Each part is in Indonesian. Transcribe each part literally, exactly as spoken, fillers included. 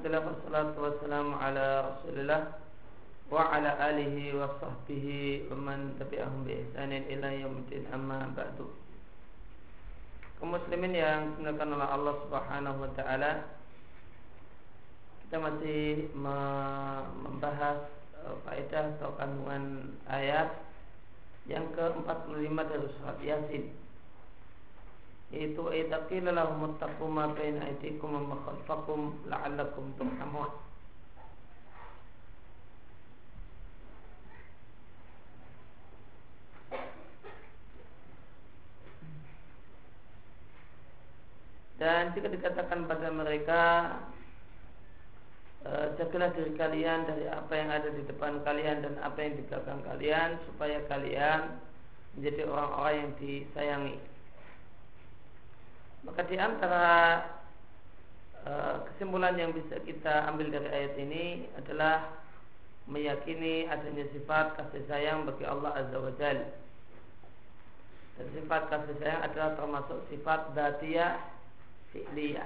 Alhamdulillah wassalatu wassalamu ala Rasulillah wa ala alihi wa sahbihi wa man tabi'ahum bi ihsanin ila yaumil amma ba'du. Kaum muslimin yang dimuliakan oleh Allah Subhanahu wa taala, kita masih membahas faedah atau kandungan ayat yang ke empat puluh lima dari surat Yasin, yaitu idza qila lahum ittaqu ma baina aydikum wa ma khalfakum la'allakum turhamun. Dan jika dikatakan pada mereka, e, jagalah diri kalian dari apa yang ada di depan kalian dan apa yang di belakang kalian, supaya kalian menjadi orang-orang yang disayangi. Maka di antara e, kesimpulan yang bisa kita ambil dari ayat ini adalah meyakini adanya sifat kasih sayang bagi Allah Azza wa Jalla. Dan sifat kasih sayang adalah termasuk sifat dzatiyah fi'liyah.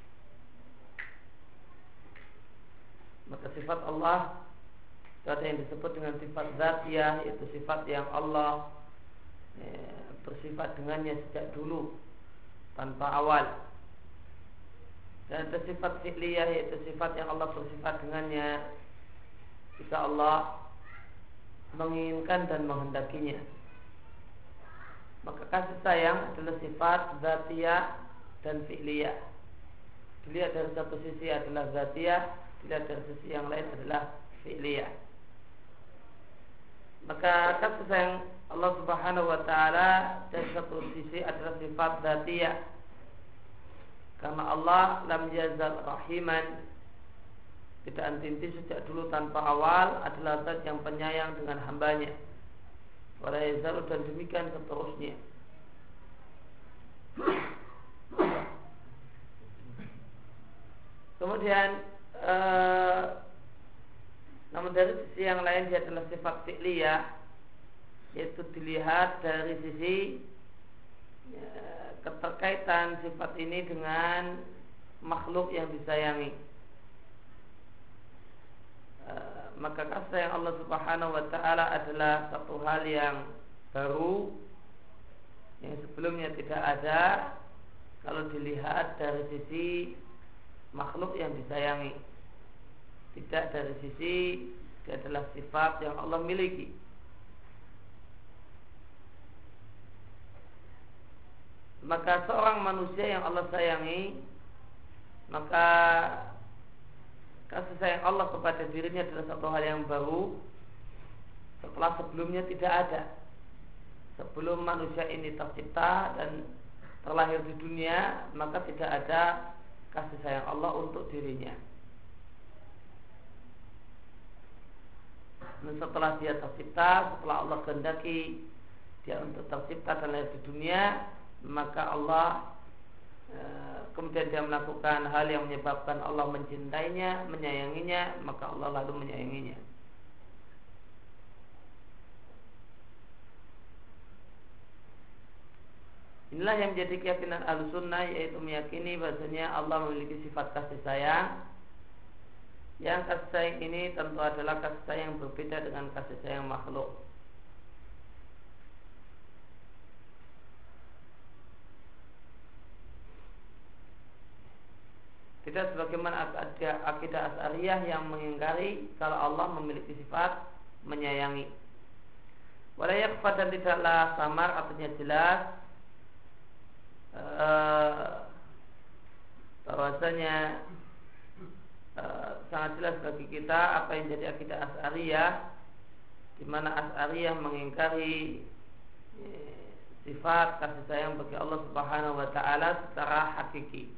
Maka sifat Allah itu ada yang disebut dengan sifat dzatiyah, yaitu sifat yang Allah ya, bersifat dengannya sejak dulu tanpa awal. Dan ada sifat fi'liyah, yaitu sifat yang Allah bersifat dengannya jika Allah menginginkan dan menghendakinya. Maka kasih sayang adalah sifat dzatiyah dan fi'liyah. Dilihat dari satu sisi adalah dzatiyah, dilihat dari sisi yang lain adalah fi'liyah. Maka kasih sayang Allah Subhanahu wa taala dari satu sisi adalah sifat dzatiyah, karena Allah lam yazal rahiman, tidak henti sejak dulu tanpa awal, adalah zat yang penyayang dengan hambanya. Wala yazal, dan demikian seterusnya. Kemudian ee, namun dari sisi yang lain dia adalah sifat fi'liyah, yaitu dilihat dari sisi ya, keterkaitan sifat ini dengan makhluk yang disayangi. E, maka kasih sayang Allah Subhanahu wa taala adalah satu hal yang baru yang sebelumnya tidak ada kalau dilihat dari sisi makhluk yang disayangi, tidak dari sisi dia adalah sifat yang Allah miliki. Maka seorang manusia yang Allah sayangi, maka kasih sayang Allah kepada dirinya adalah satu hal yang baru setelah sebelumnya tidak ada. Sebelum manusia ini tercipta dan terlahir di dunia, maka tidak ada kasih sayang Allah untuk dirinya. Dan setelah dia tercipta, setelah Allah kehendaki dia untuk tercipta dan lahir di dunia, maka Allah e, kemudian dia melakukan hal yang menyebabkan Allah mencintainya, menyayanginya, maka Allah lalu menyayanginya. Inilah yang menjadi keyakinan Ahlussunnah, yaitu meyakini bahasanya Allah memiliki sifat kasih sayang. Yang kasih sayang ini tentu adalah kasih sayang yang berbeda dengan kasih sayang makhluk. Tidak sebagaimana akidah Asy'ariyah yang mengingkari kalau Allah memiliki sifat menyayangi. Wala yakhfa, dan tidaklah samar, artinya jelas Uh, bahwasanya uh, sangat jelas bagi kita apa yang jadi akidah Asy'ariyah, di mana Asy'ariyah mengingkari eh, sifat kasih sayang bagi Allah Subhanahu wa taala secara hakiki.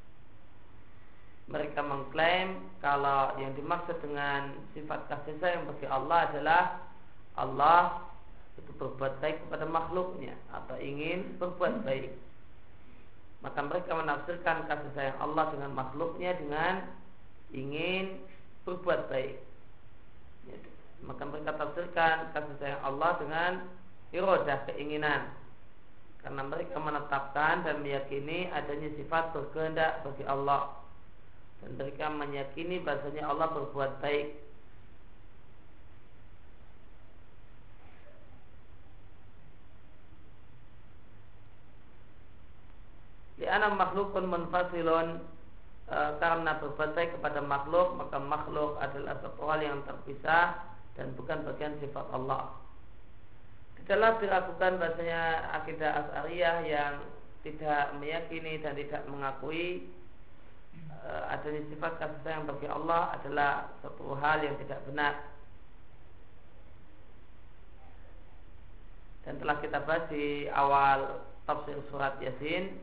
Mereka mengklaim kalau yang dimaksud dengan sifat kasih sayang bagi Allah adalah Allah itu berbuat baik kepada makhluknya atau ingin berbuat baik. Maka mereka menafsirkan kasih sayang Allah dengan makhluknya dengan ingin berbuat baik. Maka mereka tafsirkan kasih sayang Allah dengan iradah, keinginan. Karena mereka menetapkan dan meyakini adanya sifat berkehendak bagi Allah. dan mereka meyakini bahasanya Allah berbuat baik. Li'anna makhlukun munfasilun, e, karena berbuat baik kepada makhluk, maka makhluk adalah satu hal yang terpisah dan bukan bagian sifat Allah. Tidaklah diragukan bahasanya akidah Asy'ariyah yang tidak meyakini dan tidak mengakui adanya sifat kasih sayang bagi Allah adalah satu hal yang tidak benar. Dan telah kita bahas di awal tafsir surat Yasin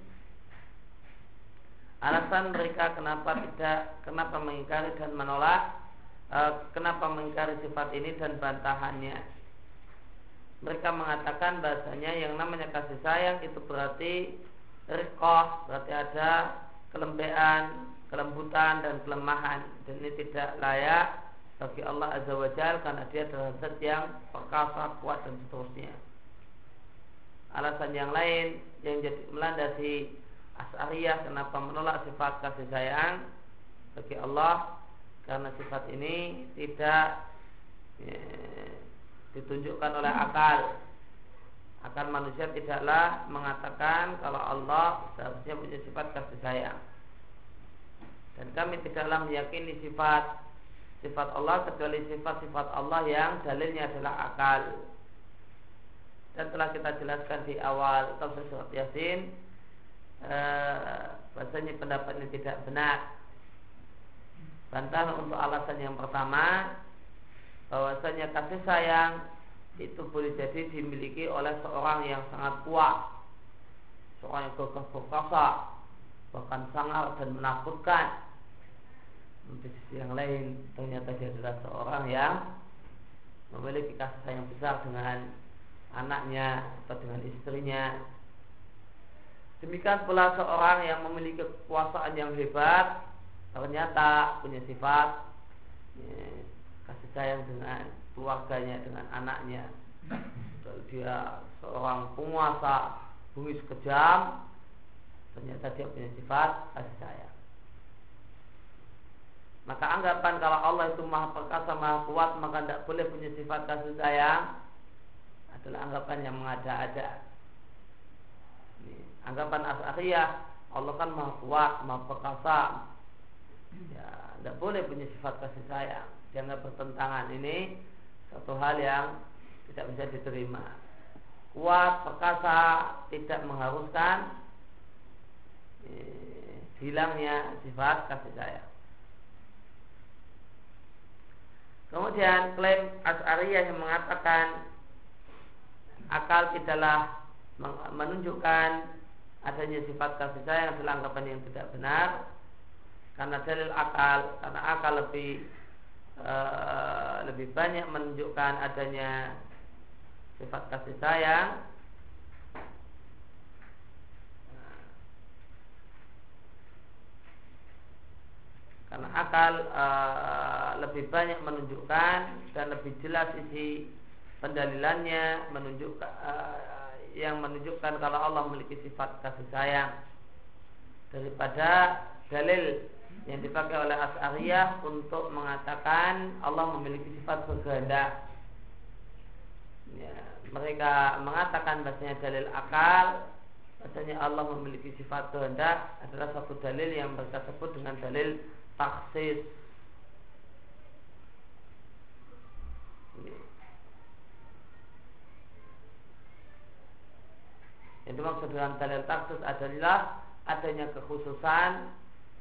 alasan mereka kenapa tidak, kenapa mengingkari dan menolak, kenapa mengingkari sifat ini dan bantahannya. Mereka mengatakan bahasanya yang namanya kasih sayang itu berarti riqah, berarti ada kelembean, kelembutan dan kelemahan, dan ini tidak layak bagi Allah Azza wa Jalla karena dia adalah zat yang perkasa, kuat dan seterusnya. Alasan yang lain yang jadi melandasi Asy'ariyah kenapa menolak sifat kasih sayang bagi Allah, karena sifat ini tidak ya, ditunjukkan oleh akal. Akal manusia tidaklah mengatakan kalau Allah seharusnya punya sifat kasih sayang. Dan kami tidaklah meyakini sifat sifat Allah kecuali sifat-sifat Allah yang dalilnya adalah akal. Dan telah kita jelaskan di awal tafsir surat Yasin, eh, bahasanya pendapat ini tidak benar. Bantahan untuk alasan yang pertama, bahwasanya kasih sayang itu boleh jadi dimiliki oleh seorang yang sangat kuat, seorang yang gagah perkasa, bahkan sangar dan menakutkan. Di sisi yang lain ternyata dia adalah seorang yang memiliki kasih sayang besar dengan anaknya atau dengan istrinya. Demikian pula seorang yang memiliki kekuasaan yang hebat ternyata punya sifat ya, kasih sayang dengan keluarganya, dengan anaknya. Kalau dia seorang penguasa bumi sekejam, ternyata dia punya sifat kasih sayang. Maka anggapan kalau Allah itu maha perkasa, maha kuat, maka tidak boleh punya sifat kasih sayang adalah anggapan yang mengada-ada. Anggapan Asy'ariyah, Allah kan maha kuat, maha perkasa, ya tidak boleh punya sifat kasih sayang, dianggap bertentangan. Ini satu hal yang tidak bisa diterima. Kuat, perkasa tidak mengharuskan eh, hilangnya sifat kasih sayang. Kemudian klaim Asy'ariyah yang mengatakan akal tidaklah menunjukkan adanya sifat kasih sayang adalah anggapan yang tidak benar, karena dalil akal, karena akal lebih e, lebih banyak menunjukkan adanya sifat kasih sayang. Karena akal e, lebih banyak menunjukkan dan lebih jelas isi pendalilannya menunjukkan e, yang menunjukkan kalau Allah memiliki sifat kasih sayang daripada dalil yang dipakai oleh Asy'ariyah untuk mengatakan Allah memiliki sifat berkehendak. Ya, mereka mengatakan bahasanya dalil akal, bahasanya Allah memiliki sifat kehendak adalah satu dalil yang mereka sebut dengan dalil taksis. Yang dimaksud dengan dalil taksis adalah adanya kekhususan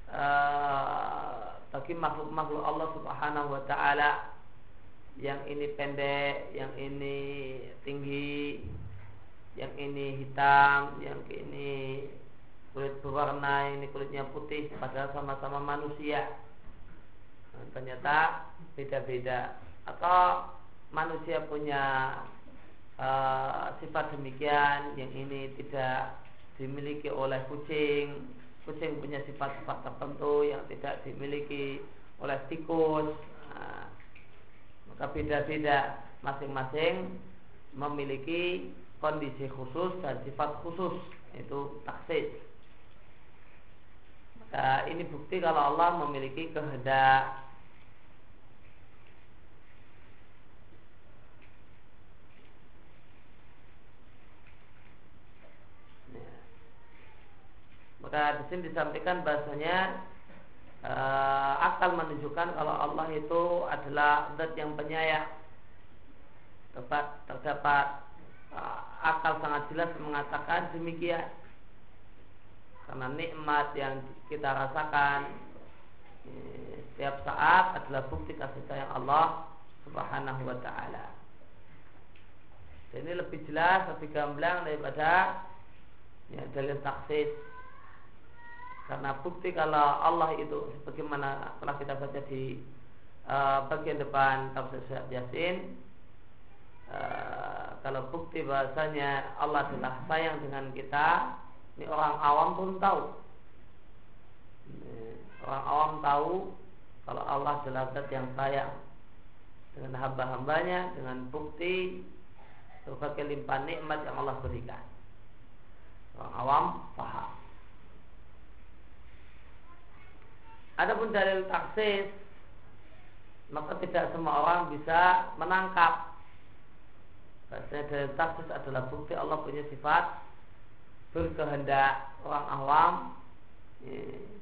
uh, bagi makhluk-makhluk Allah Subhanahu wa taala. Yang ini pendek, yang ini tinggi, yang ini hitam, yang ini kulit berwarna, ini kulitnya putih, padahal sama-sama manusia. Nah, ternyata beda-beda. Atau manusia punya Uh, sifat demikian, yang ini tidak dimiliki oleh kucing. Kucing punya sifat-sifat tertentu yang tidak dimiliki oleh tikus. Nah, maka beda-beda, masing-masing memiliki kondisi khusus dan sifat khusus, itu taksis. uh, ini bukti kalau Allah memiliki kehendak. Maka di sini disampaikan bahasanya uh, akal menunjukkan kalau Allah itu adalah zat yang penyayang. Terdapat, terdapat uh, akal sangat jelas mengatakan demikian. Karena nikmat yang kita rasakan eh, setiap saat adalah bukti kasih sayang Allah Subhanahu wa ta'ala. Dan ini lebih jelas, lebih gamblang daripada ya, dalil taksis. Karena bukti kalau Allah itu sebagaimana telah kita baca di uh, bagian depan tafsir surat Yasin, uh, kalau bukti bahasanya Allah adalah sayang dengan kita, ini orang awam pun tahu. Ini, orang awam tahu kalau Allah adalah zat yang sayang dengan hamba-hambanya, dengan bukti berbagai limpahan nikmat yang Allah berikan. Orang awam paham. Adapun dalil taksis, maka tidak semua orang bisa menangkap. Bahasanya dalil taksis adalah bukti Allah punya sifat berkehendak. Orang awam ya,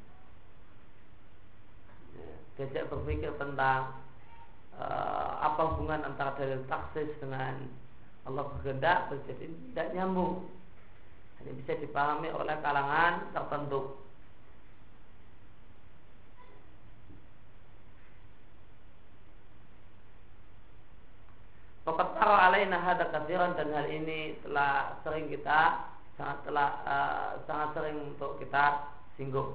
ya, diajak berpikir tentang uh, apa hubungan antara dalil taksis dengan Allah berkehendak, jadi tidak nyambung. Hanya bisa dipahami oleh kalangan tertentu. Fakat tara alaina hadza katsiran, dan hal ini telah sering kita sangat telah uh, sangat sering untuk kita singgung.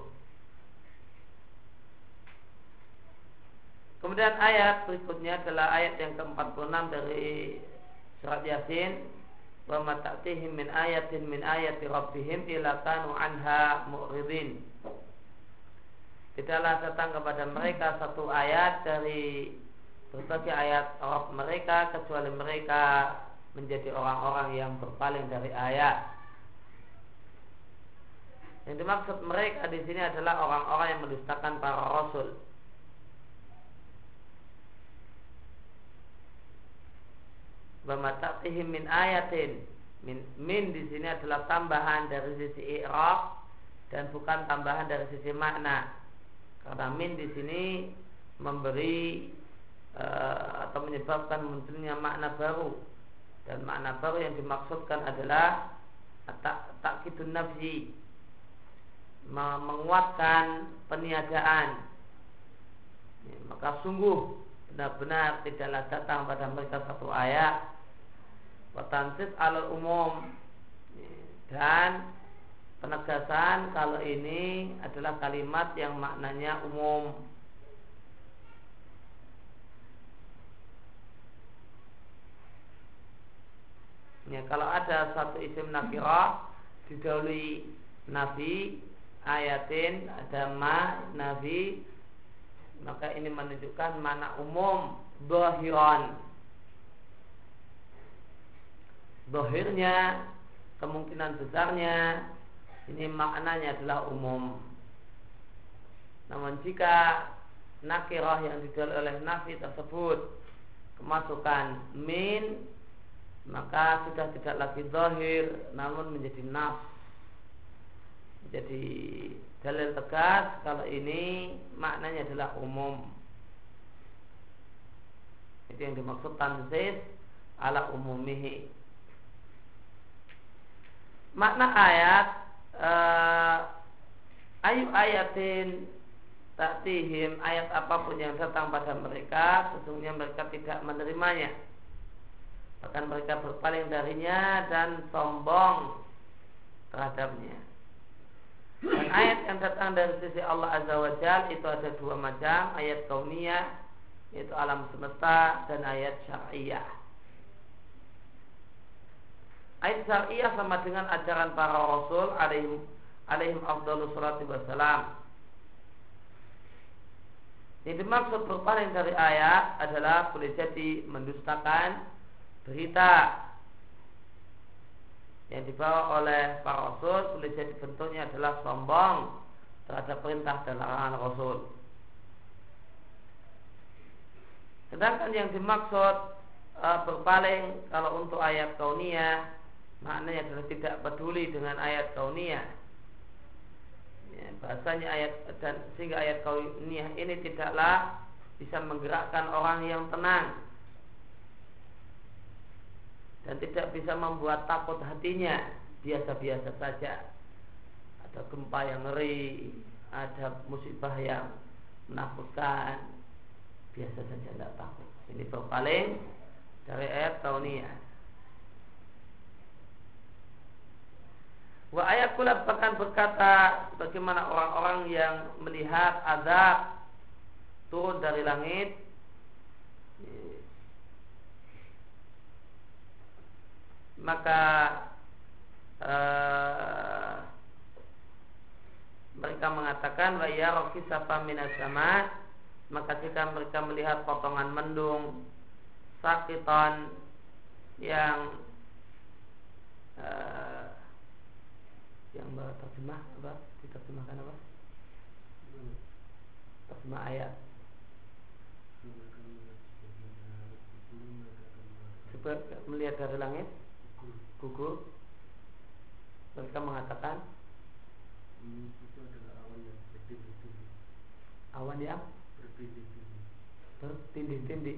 Kemudian ayat berikutnya adalah ayat yang ke empat puluh enam dari surat Yasin, wa ma ta'tihim min ayatin min ayati rabbihim illa kanu anha mu'ridin. Tidaklah datang kepada mereka satu ayat dari berbagai ayat Rabb mereka kecuali mereka menjadi orang-orang yang berpaling dari ayat. Yang dimaksud mereka di sini adalah orang-orang yang mendustakan para rasul. Wa ma ta'tihim min ayatin, min, min di sini adalah tambahan dari sisi i'rab dan bukan tambahan dari sisi makna. Karena min di sini memberi Uh, atau menyebabkan munculnya makna baru, dan makna baru yang dimaksudkan adalah takkidun nafsi, menguatkan peniadaan. Ya, maka sungguh benar-benar tidaklah datang pada mereka satu ayat wa tansid alal umum, ya, dan penegasan kalau ini adalah kalimat yang maknanya umum. Ya, kalau ada satu isim nakirah didahului nafi, ayatin ada ma nafi, maka ini menunjukkan makna umum zahiran. Zahirnya, kemungkinan besarnya ini maknanya adalah umum. Namun jika nakirah yang didahului oleh nafi tersebut kemasukan min, maka sudah tidak lagi zahir, namun menjadi nas, menjadi dalil tegas kalau ini maknanya adalah umum. Itu yang dimaksud tanzih ala umumihi. Makna ayat uh, ayu ayatin ta'tihim, ayat apapun yang datang pada mereka sesungguhnya mereka tidak menerimanya, bahkan mereka berpaling darinya dan sombong terhadapnya. Dan ayat yang datang dari sisi Allah Azza wa Jalla itu ada dua macam, ayat kauniyah yaitu alam semesta, dan ayat syar'iyah. Ayat syar'iyah sama dengan ajaran para rasul alaihim alaihim afdhalus salatu wassalam. Yang dimaksud berpaling dari ayat adalah boleh jadi mendustakan berita yang dibawa oleh para rasul, boleh jadi bentuknya adalah sombong terhadap perintah dan larangan Rasul. Sedangkan yang dimaksud e, berpaling kalau untuk ayat kauniyah, maknanya adalah tidak peduli dengan ayat kauniyah. Ya, bahasanya ayat dan sehingga ayat kauniyah ini tidaklah bisa menggerakkan orang yang tenang dan tidak bisa membuat takut hatinya, biasa-biasa saja. Ada gempa yang ngeri, ada musibah yang menakutkan, biasa saja, tidak takut. Ini berpaling dari ayat kauniyah. Wa ayat kula bahkan berkata bagaimana orang-orang yang melihat azab turun dari langit, maka uh, mereka mengatakan wa yara kisafan minas sama, maka jika mereka melihat potongan mendung sakitan yang uh, yang terjemah apa? Diterjemahkan apa? Terjemah ayat. Coba melihat dari langit gugur, mereka mengatakan itu adalah awan yang bertindih-tindih. Awan yang bertindih-tindih. Bertindih-tindih.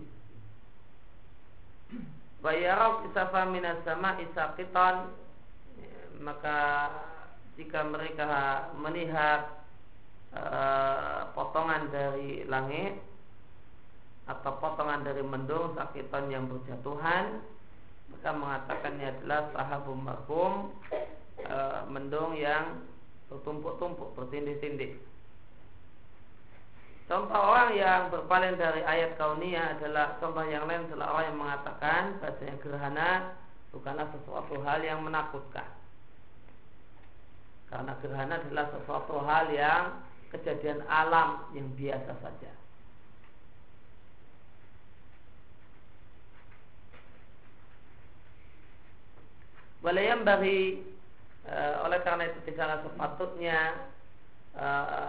Wa yara kisafan minas sama'i saqitan, maka jika mereka melihat uh, potongan dari langit atau potongan dari mendung sakitan yang berjatuhan, maka mengatakannya adalah sahabum marhum, uh, mendung yang bertumpuk-tumpuk, bertindih-tindih. Contoh orang yang berpaling dari ayat kauniyah adalah, contoh yang lain adalah orang yang mengatakan bahasanya gerhana bukanlah sesuatu hal yang menakutkan, karena gerhana adalah sesuatu hal yang kejadian alam yang biasa saja. Walayam bagi e, oleh karena itu tidaklah sepatutnya e,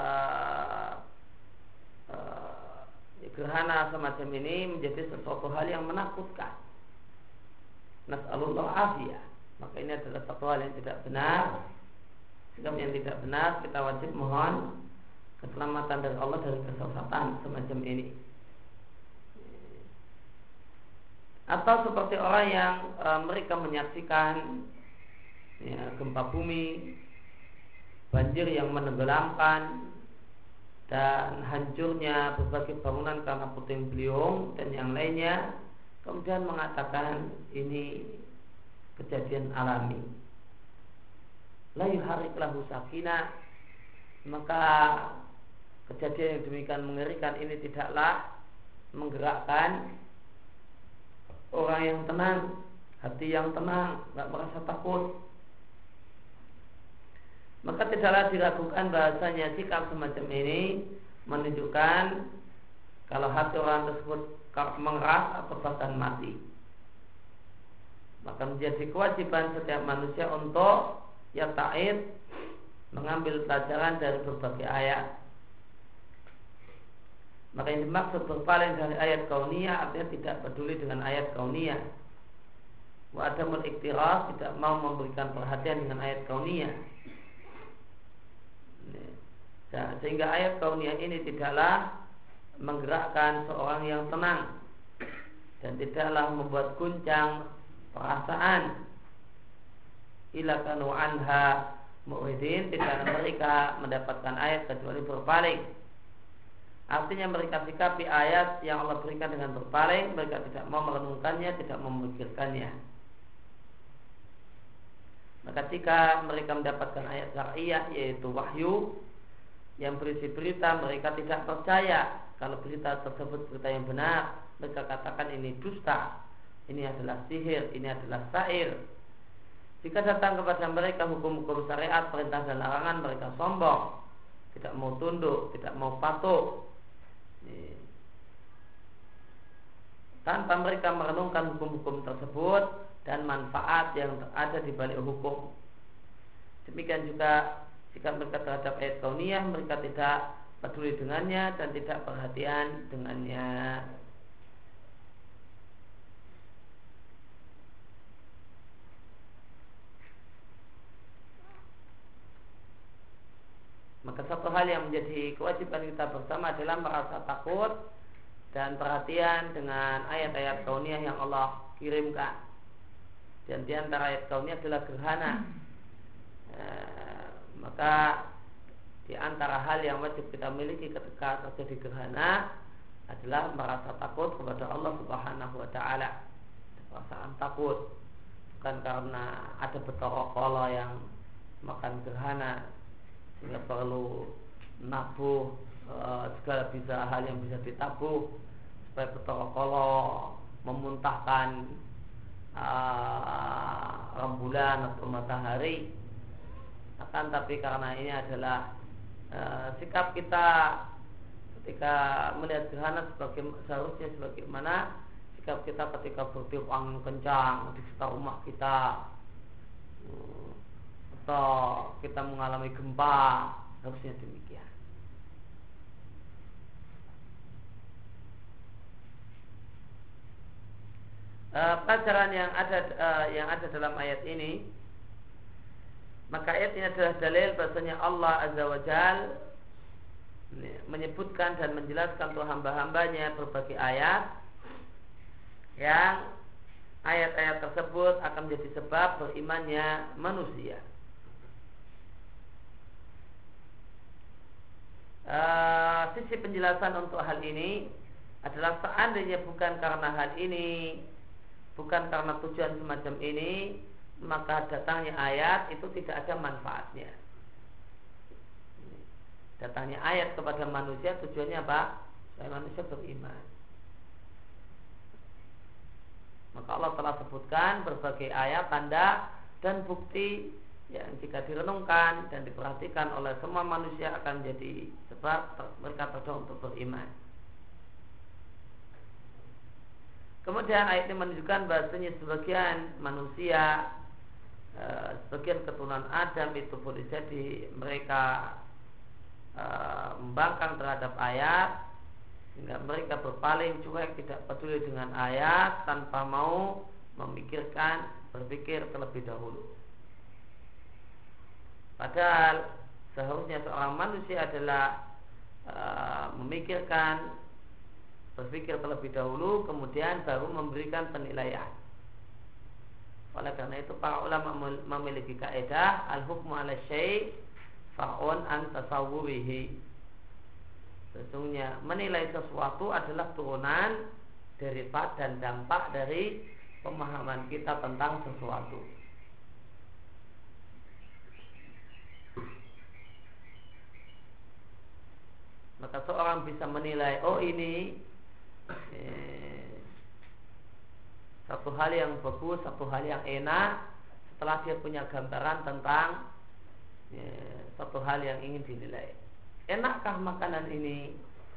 e, e, gerhana semacam ini menjadi sesuatu hal yang menakutkan. Nas'alullah afiyah. Maka ini adalah satu hal yang tidak benar. Sikap yang tidak benar, kita wajib mohon keselamatan dari Allah dari kesesatan semacam ini. Atau seperti orang yang e, mereka menyaksikan ya, gempa bumi, banjir yang menenggelamkan, dan hancurnya berbagai bangunan karena puting beliung dan yang lainnya, kemudian mengatakan ini kejadian alami. La yuharik lahu sakinah, maka kejadian yang demikian mengerikan ini tidaklah menggerakkan orang yang tenang, hati yang tenang, tidak merasa takut. Maka tidaklah diragukan bahasanya sikap semacam ini menunjukkan kalau hati orang tersebut mengeras atau bahkan mati. Maka menjadi kewajiban setiap manusia untuk ya ta'id, mengambil pelajaran dari berbagai ayat. Maka yang dimaksud berpaling dari ayat kauniyah artinya tidak peduli dengan ayat kauniyah. Wa adamul iktiras, tidak mau memberikan perhatian dengan ayat kauniyah. Sehingga ayat kauniyah ini tidaklah menggerakkan seorang yang tenang dan tidaklah membuat guncang perasaan. Ila kanu anha mu'ridin, tidak mereka mendapatkan ayat kecuali berpaling. Artinya mereka sikapi ayat yang Allah berikan dengan berpaling, mereka tidak mau merenungkannya, tidak memikirkannya. Maka jika mereka mendapatkan ayat syariah yaitu wahyu yang berisi berita, mereka tidak percaya kalau berita tersebut berita yang benar. Mereka katakan ini dusta, ini adalah sihir, ini adalah syair. Jika datang kepada mereka hukum-hukum syariat, perintah dan larangan, mereka sombong, tidak mau tunduk, tidak mau patuh, tanpa mereka merenungkan hukum-hukum tersebut dan manfaat yang ada di balik hukum. Demikian juga Sikap mereka terhadap ayat kauniyah, mereka tidak peduli dengannya dan tidak perhatian dengannya. Maka satu hal yang menjadi kewajiban kita bersama adalah merasa takut dan perhatian dengan ayat-ayat kauniyah yang Allah kirimkan. Dan di antara ayat kauniyah adalah gerhana. E, maka di antara hal yang wajib kita miliki ketika terjadi gerhana adalah merasa takut kepada Allah Subhanahu wa taala. Perasaan takut bukan karena ada betorokolo yang makan gerhana sehingga perlu nabuh e, segala bisa hal yang bisa ditabuh supaya betorokolo memuntahkan e, rembulan atau matahari. Akan tapi karena ini adalah e, sikap kita ketika melihat gerhana sebagai seharusnya sebagaimana sikap kita ketika bertiup angin kencang di sekitar rumah kita atau kita mengalami gempa, harusnya demikian. E, pelajaran yang ada e, yang ada dalam ayat ini, maka ayat ini adalah dalil bahasanya Allah Azza wa Jal menyebutkan dan menjelaskan untuk hamba-hambanya berbagai ayat yang ayat-ayat tersebut akan menjadi sebab berimannya manusia. Uh, sisi penjelasan untuk hal ini adalah seandainya bukan karena hal ini, bukan karena tujuan semacam ini, maka datangnya ayat itu tidak ada manfaatnya. Datangnya ayat kepada manusia tujuannya apa? Supaya manusia beriman. Maka Allah telah sebutkan berbagai ayat, tanda dan bukti yang jika direnungkan dan diperhatikan oleh semua manusia akan jadi sebab mereka terdorong untuk beriman. Kemudian ayat ini menunjukkan bahasanya sebagian manusia, sebagian keturunan Adam itu boleh jadi mereka membangkang terhadap ayat sehingga mereka berpaling cuek, tidak peduli dengan ayat tanpa mau memikirkan, berpikir terlebih dahulu. Padahal seharusnya seorang manusia adalah uh, memikirkan, berpikir terlebih dahulu, kemudian baru memberikan penilaian. Oleh karena itu para ulama memiliki kaidah al-hukmu ala syai' fa'un an tasawwurihi. Sesungguhnya menilai sesuatu adalah turunan daripada dan dampak dari pemahaman kita tentang sesuatu. Maka seorang bisa menilai, oh ini eh, satu hal yang bagus, satu hal yang enak setelah dia punya gambaran tentang eh, satu hal yang ingin dinilai. Enakkah makanan ini?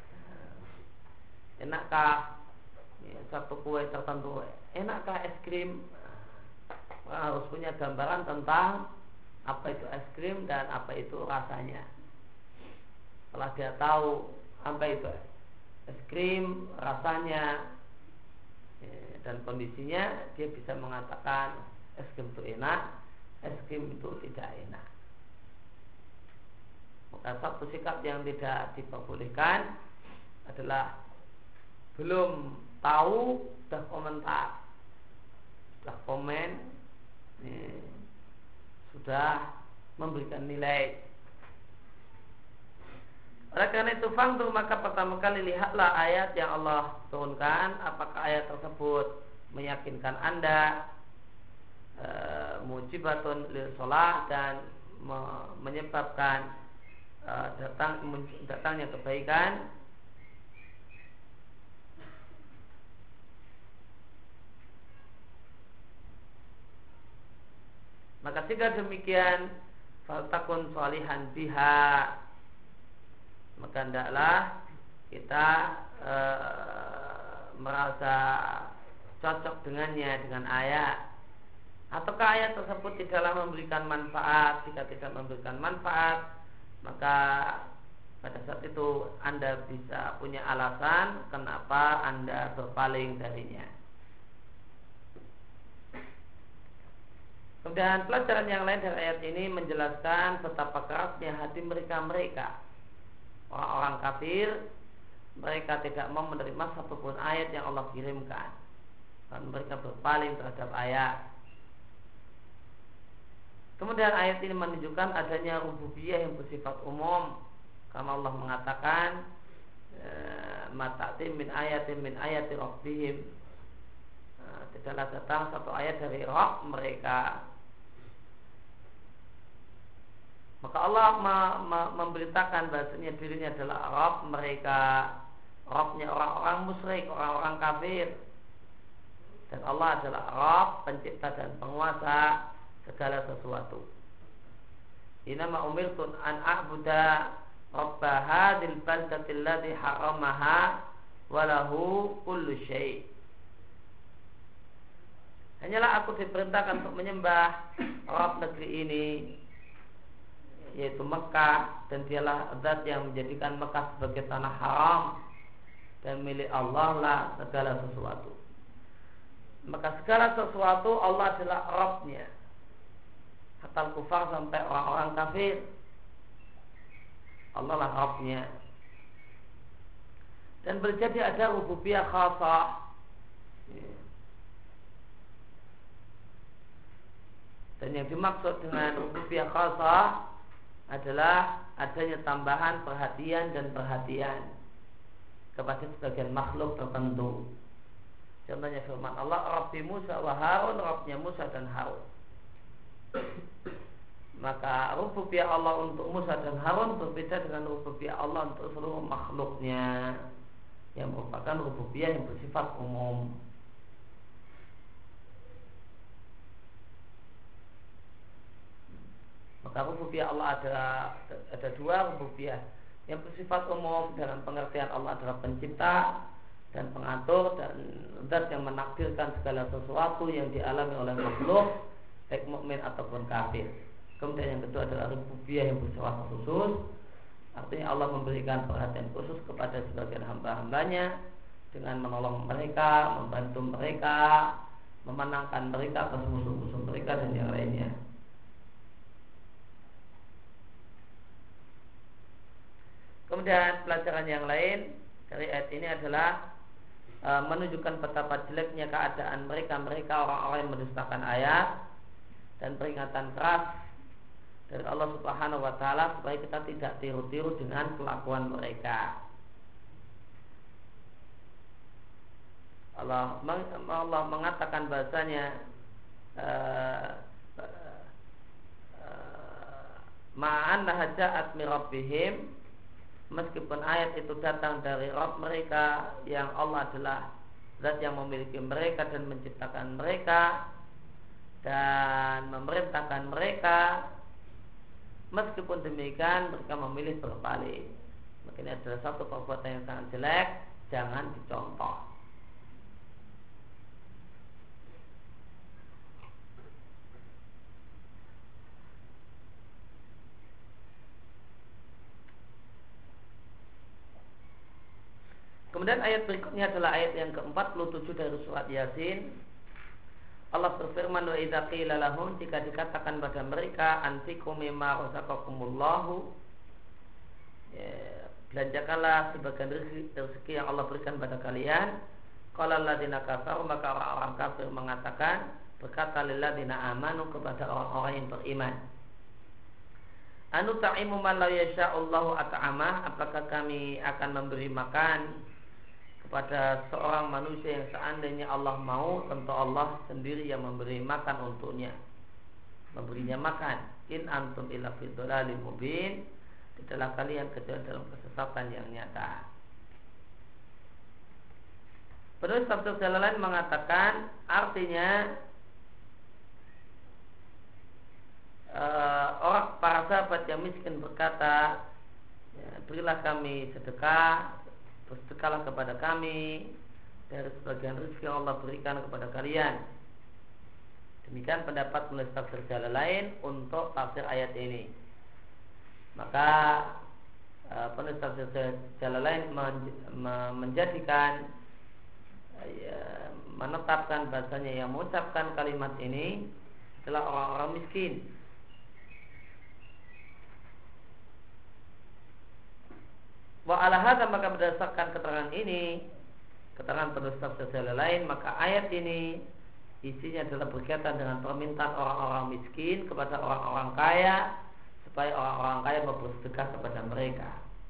Enakkah ya, satu kue tertentu? Enakkah es krim? Orang harus punya gambaran tentang apa itu es krim dan apa itu rasanya. Setelah dia tahu apa itu es krim, rasanya dan kondisinya, dia bisa mengatakan es krim itu enak, es krim itu tidak enak. Maka satu sikap yang tidak diperbolehkan adalah belum tahu sudah komentar, sudah komen, eh, sudah memberikan nilai. Oleh karena itu fangdur, maka pertama kali lihatlah ayat yang Allah turunkan, apakah ayat tersebut meyakinkan Anda, e, mujibatun lil shalah, dan me, menyebabkan e, datang datangnya kebaikan. Maka jika demikian, faltakun sholihan biha, maka hendaklah kita e, merasa cocok dengannya, dengan ayat. Ataukah ayat tersebut tidaklah memberikan manfaat? Jika tidak memberikan manfaat, maka pada saat itu Anda bisa punya alasan kenapa Anda berpaling darinya. Kemudian pelajaran yang lain dari ayat ini menjelaskan betapa kerasnya hati mereka-mereka orang-orang kafir. Mereka tidak mau menerima satupun ayat yang Allah kirimkan, dan mereka berpaling terhadap ayat. Kemudian ayat ini menunjukkan adanya rububiyah yang bersifat umum, karena Allah mengatakan ma ta'tim min ayatin min ayati rabbihim, tidaklah datang satu ayat dari Rabb mereka. Maka Allah ma- ma- memberitakan bahasanya dirinya adalah Rabb mereka, Rabbnya orang-orang musyrik, orang-orang kafir. Dan Allah adalah Rabb, pencipta dan penguasa segala sesuatu. Inama umirtu an a'buda rabba hadil baldatil ladzi haramaha walahu kullu syai'. Hanyalah aku diperintahkan untuk menyembah Rabb negeri ini, yaitu Mekah, dan dialah zat yang menjadikan Mekah sebagai tanah haram, dan milik Allah lah segala sesuatu. Maka segala sesuatu Allah adalah Rabbnya, hatta kufar sampai orang-orang kafir, Allah lah Rabbnya. Dan berjadi ada rububiyah khasah. Dan yang dimaksud dengan rububiyah khasah adalah adanya tambahan perhatian dan perhatian kepada sebagian makhluk tertentu. Contohnya firman Allah, Rabbi Musa wa Harun, Rabbnya Musa dan Harun. Maka rububiyah Allah untuk Musa dan Harun berbeda dengan rububiyah Allah untuk seluruh makhluknya, yang merupakan rububiyah yang bersifat umum. Maka rububiyah Allah ada ada dua rububiyah. Yang bersifat umum dalam pengertian Allah adalah pencipta dan pengatur dan zat yang menakdirkan segala sesuatu yang dialami oleh makhluk, baik mukmin ataupun kafir. Kemudian yang kedua adalah rububiyah yang bersifat khusus. Artinya Allah memberikan perhatian khusus kepada sebagian hamba-hambanya dengan menolong mereka, membantu mereka, memenangkan mereka atas musuh-musuh mereka dan yang lainnya. Kemudian pelajaran yang lain dari ayat ini adalah e, menunjukkan betapa jeleknya keadaan mereka-mereka orang-orang yang mendustakan ayat, dan peringatan keras dari Allah Subhanahu wa taala supaya kita tidak tiru-tiru dengan kelakuan mereka. Allah Allah mengatakan bahasanya ma'an hajat min rabbihim, meskipun ayat itu datang dari Rabb mereka yang Allah adalah zat yang memiliki mereka dan menciptakan mereka dan memerintahkan mereka, meskipun demikian mereka memilih berpaling. Maka ini adalah satu perbuatan yang sangat jelek, jangan dicontoh. Kemudian ayat berikutnya adalah ayat yang ke empat puluh tujuh dari surat Yasin. Allah berfirman, wa idza qila lahum, jika dikatakan pada mereka, anfiqu mimma razaqakumullahu, ya, belanjakanlah sebagian rezeki, rezeki yang Allah berikan pada kalian. Qala alladziina kafaru, maka orang-orang kafir mengatakan, berkata lil ladziina amanu, kepada orang-orang yang beriman, anu ta'imu man la yasha'ullahu at'amah, apakah kami akan memberi makan kepada seorang manusia yang seandainya Allah mau, tentu Allah sendiri yang memberi makan untuknya, memberinya makan. In antum illa fi dhalalin mubin, tidaklah kalian kecuali dalam kesesatan yang nyata. Penulis tafsir Jalalain mengatakan artinya uh, orang para sahabat yang miskin berkata, ya, berilah kami sedekah, bersedekahlah kepada kami dari sebagian rezeki yang Allah berikan kepada kalian. Demikian pendapat penulis tafsir Jalalain untuk tafsir ayat ini. Maka e, penulis tafsir Jalalain men, menjadikan ya, menetapkan bahasanya yang mengucapkan kalimat ini adalah orang-orang miskin. Wa ala hadza, maka berdasarkan keterangan ini, keterangan penulis tafsir Jalalain, maka ayat ini isinya adalah berkaitan dengan permintaan orang-orang miskin kepada orang-orang kaya supaya orang-orang kaya bersedekah kepada mereka.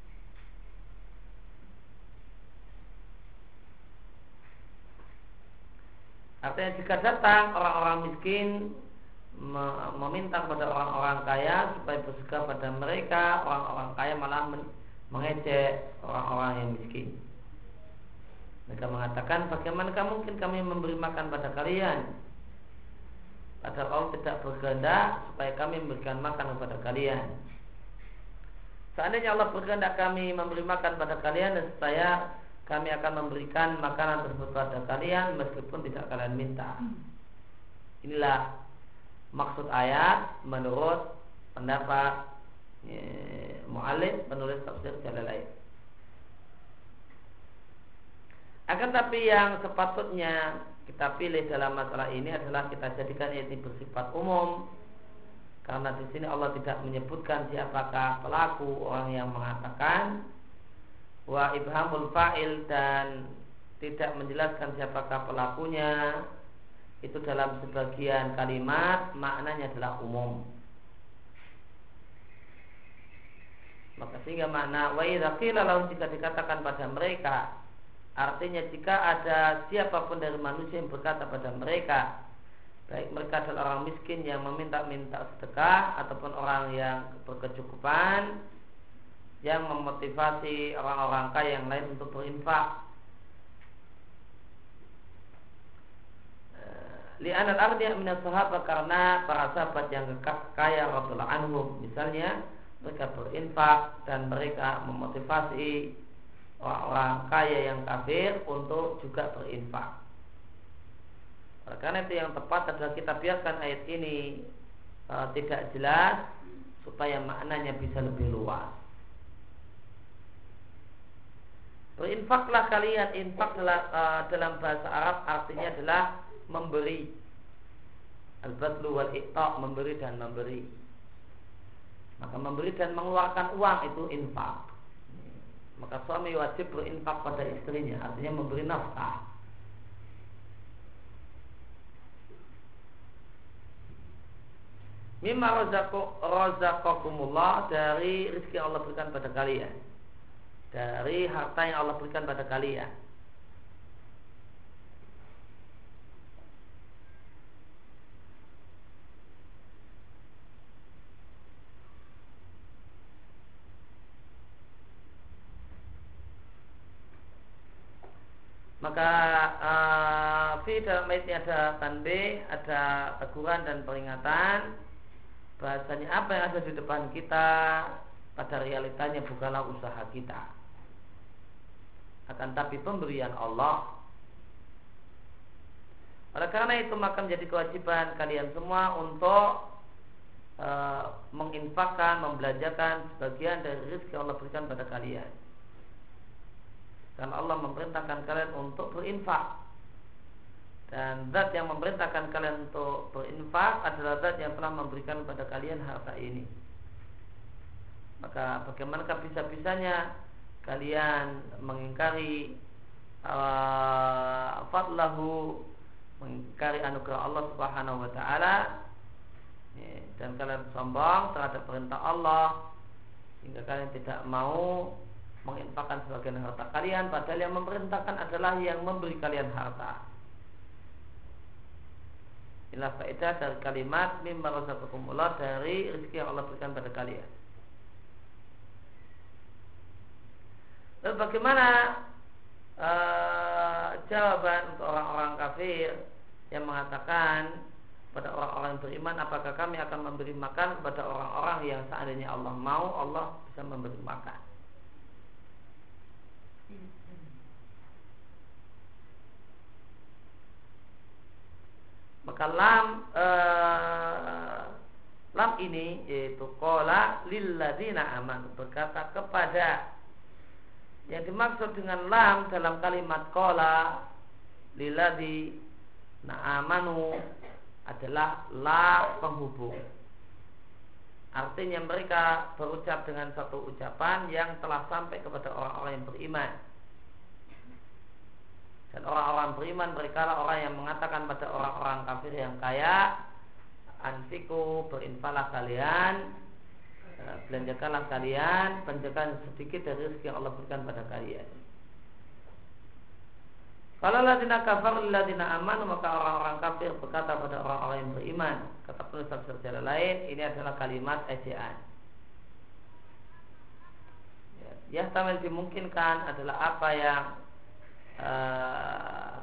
Artinya jika datang orang-orang miskin meminta kepada orang-orang kaya supaya bersedekah pada mereka, orang-orang kaya malah mengejek orang-orang yang miskin. Mereka mengatakan, bagaimana mungkin kami memberi makan pada kalian, padahal Allah tidak berkehendak supaya kami memberikan makan kepada kalian. Seandainya Allah berkehendak kami memberi makan pada kalian, dan saya kami akan memberikan makanan tersebut pada kalian meskipun tidak kalian minta. Inilah maksud ayat menurut pendapat eh, mu'allif penulis tafsir Jalalain. Akan tapi yang sepatutnya kita pilih dalam masalah ini adalah kita jadikan ini bersifat umum, karena di sini Allah tidak menyebutkan siapakah pelaku orang yang mengatakan, wa ibhamul fa'il, dan tidak menjelaskan siapakah pelakunya. Itu dalam sebagian kalimat maknanya adalah umum. Maka sehingga makna wa idza qila lahum, jika dikatakan pada mereka, artinya jika ada siapapun dari manusia yang berkata pada mereka, baik mereka adalah orang miskin yang meminta-minta sedekah ataupun orang yang berkecukupan yang memotivasi orang-orang kaya yang lain untuk berinfak, li'anal ardiya minas sahabat, karena para sahabat yang kaya radhiyallahu anhum misalnya mereka berinfak dan mereka memotivasi orang-orang kaya yang kafir untuk juga berinfak. Oleh karena itu yang tepat adalah kita biarkan ayat ini e, tidak jelas supaya maknanya bisa lebih luas. Berinfaklah kalian, infak dalam, e, dalam bahasa Arab artinya adalah memberi. Al-badlu wal i'ta', memberi dan memberi. Maka memberi dan mengeluarkan uang itu infak. Maka suami wajib berinfak pada istrinya, artinya memberi nafkah. Mimma razaqakumullah, dari rezeki Allah berikan pada kalian, dari harta yang Allah berikan pada kalian. Maka uh, fi dalam ayat ini ada tanbih, ada teguran dan peringatan bahasanya apa yang ada di depan kita pada realitanya bukanlah usaha kita, akan tapi pemberian Allah. Oleh karena itu maka menjadi kewajiban kalian semua untuk uh, menginfakkan, membelanjakan sebagian dari rezeki Allah berikan pada kalian. Karena Allah memerintahkan kalian untuk berinfak, dan zat yang memerintahkan kalian untuk berinfak adalah zat yang telah memberikan kepada kalian harta ini. Maka bagaimanakah bisa-bisanya kalian mengingkari uh, fadlahu, mengingkari anugerah Allah Subhanahu wa taala, dan kalian sombong terhadap perintah Allah sehingga kalian tidak mau menginfakkan sebagian harta kalian, padahal yang memerintahkan adalah yang memberi kalian harta. Inilah faedah dari kalimat mimma razaqakumullah, dari rezeki yang Allah berikan pada kalian. Lalu bagaimana uh, jawaban untuk orang-orang kafir yang mengatakan pada orang-orang yang beriman, apakah kami akan memberi makan kepada orang-orang yang seandainya Allah mau, Allah bisa memberi makan? Maka Maka lam uh, lam ini yaitu qala lilladzina amanu, berkata kepada. Yang dimaksud dengan lam dalam kalimat qala lilladzina amanu adalah la penghubung. Artinya mereka berucap dengan satu ucapan yang telah sampai kepada orang-orang yang beriman. Dan orang-orang beriman mereka lah orang yang mengatakan pada orang-orang kafir yang kaya, anfiku, berinfalah kalian, belanjakanlah kalian, belanjakan sedikit dari rezeki yang Allah berikan pada kalian. Kalau ladina kafar ladina aman, maka orang-orang kafir berkata pada orang-orang yang beriman. Kata penulis tafsir jalan lain, ini adalah kalimat ejaan. Ya, tamil dimungkinkan adalah apa yang uh,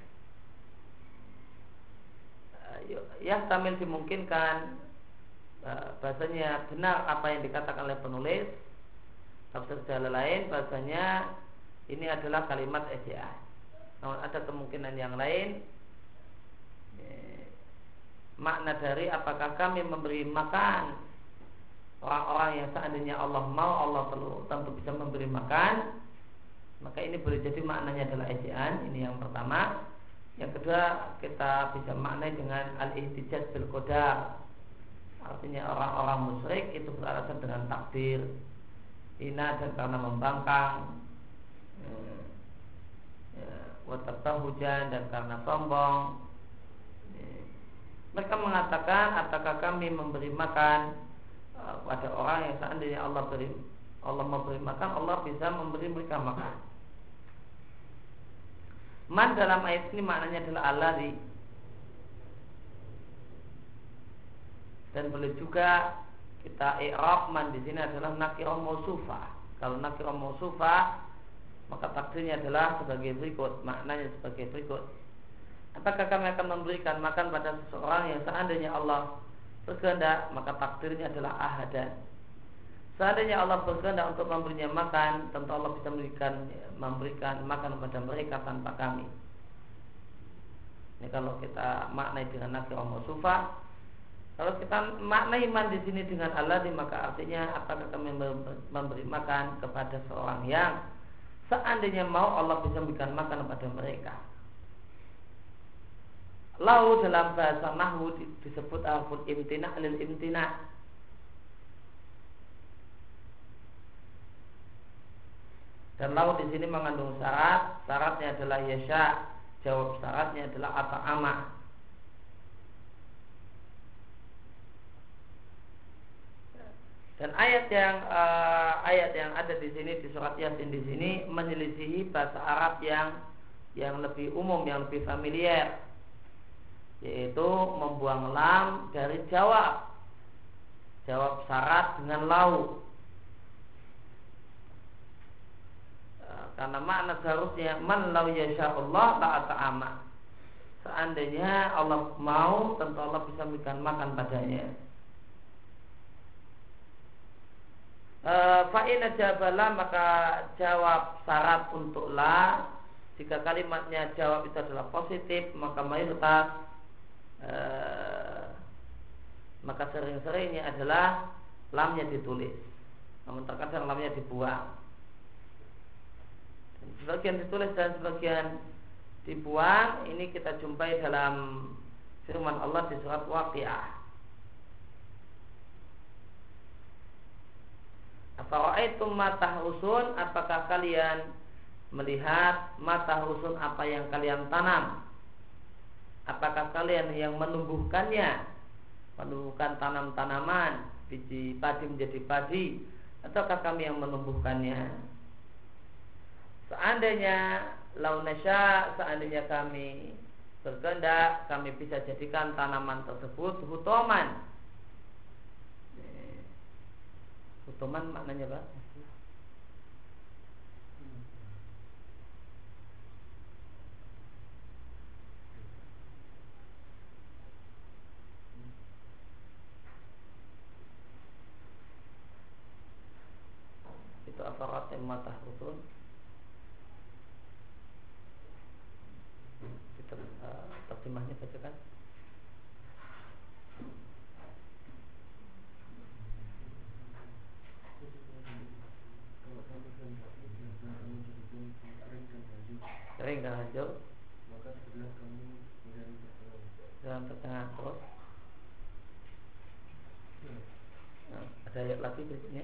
ya tamil dimungkinkan uh, bahasanya benar apa yang dikatakan oleh penulis tafsir jalan lain, bahasanya ini adalah kalimat ejaan. Namun ada kemungkinan yang lain, eh, makna dari apakah kami memberi makan orang-orang yang seandainya Allah mau, Allah perlu tentu bisa memberi makan, maka ini boleh jadi maknanya adalah ejaan. Ini yang pertama. Yang kedua, kita bisa maknai dengan al-ihtijaj bil qadar. Artinya orang-orang musyrik itu beralasan dengan takdir, ina dan karena membangkang, watabah hujan dan karena sombong. Mereka mengatakan, apakah kami memberi makan pada orang yang seandainya Allah beri, Allah memberi makan, Allah bisa memberi mereka makan. Man dalam ayat ini maknanya adalah alladzi. Dan boleh juga kita i'rab man di sini adalah nakirah mausufah. Kalau nakirah mausufah, maka takdirnya adalah sebagai berikut, maknanya sebagai berikut. Apakah kami akan memberikan makan pada seseorang yang seandainya Allah berkehendak, maka takdirnya adalah ahadan. Seandainya Allah berkehendak untuk memberinya makan, tentu Allah bisa memberikan memberikan makan kepada mereka tanpa kami. Ini kalau kita maknai dengan nakirah mausufah. Kalau kita maknai man di sini dengan alladzi, maka artinya apakah kami memberi makan kepada seorang yang seandainya mau Allah bisa memberikan makan kepada mereka. Lau dalam bahasa nahwu disebut alful imtina lil imtina. Dan lau di sini mengandung syarat, syaratnya adalah yasha, jawab syaratnya adalah ata'ama. Dan ayat yang uh, ayat yang ada di sini di surat Yasin di sini menyelisihi bahasa Arab yang yang lebih umum, yang lebih familiar, yaitu membuang lam dari jawab, jawab syarat dengan lau. Karena makna seharusnya man lau yasha'ullah la'ata'ama. Seandainya Allah mau, tentu Allah bisa memberikan makan padanya. E, Fa'in ajabala, maka jawab syarat untuk la. Jika kalimatnya jawab itu adalah positif, maka mayoritas e, maka sering-seringnya adalah lamnya ditulis. Namun terkadang lamnya dibuang. Sebagian ditulis dan sebagian dibuang. Ini kita jumpai dalam firman Allah di surat Waqiah. Afara'aitum ma tahrusun, apakah kalian melihat ma tahrusun, apa yang kalian tanam? Apakah kalian yang menumbuhkannya, menumbuhkan tanam-tanaman, biji padi menjadi padi, ataukah kami yang menumbuhkannya? Seandainya lau nasya, seandainya kami berkehendak, kami bisa jadikan tanaman tersebut hutoman. Hutoman maknanya apa? Itu afarat yang matah hutun. Terjemahnya bacakan. kering dan hancur. Maka sebelah kamu kemudian bertengah. Dalam tertengah terus. Nah, ada ayat lagi berikutnya.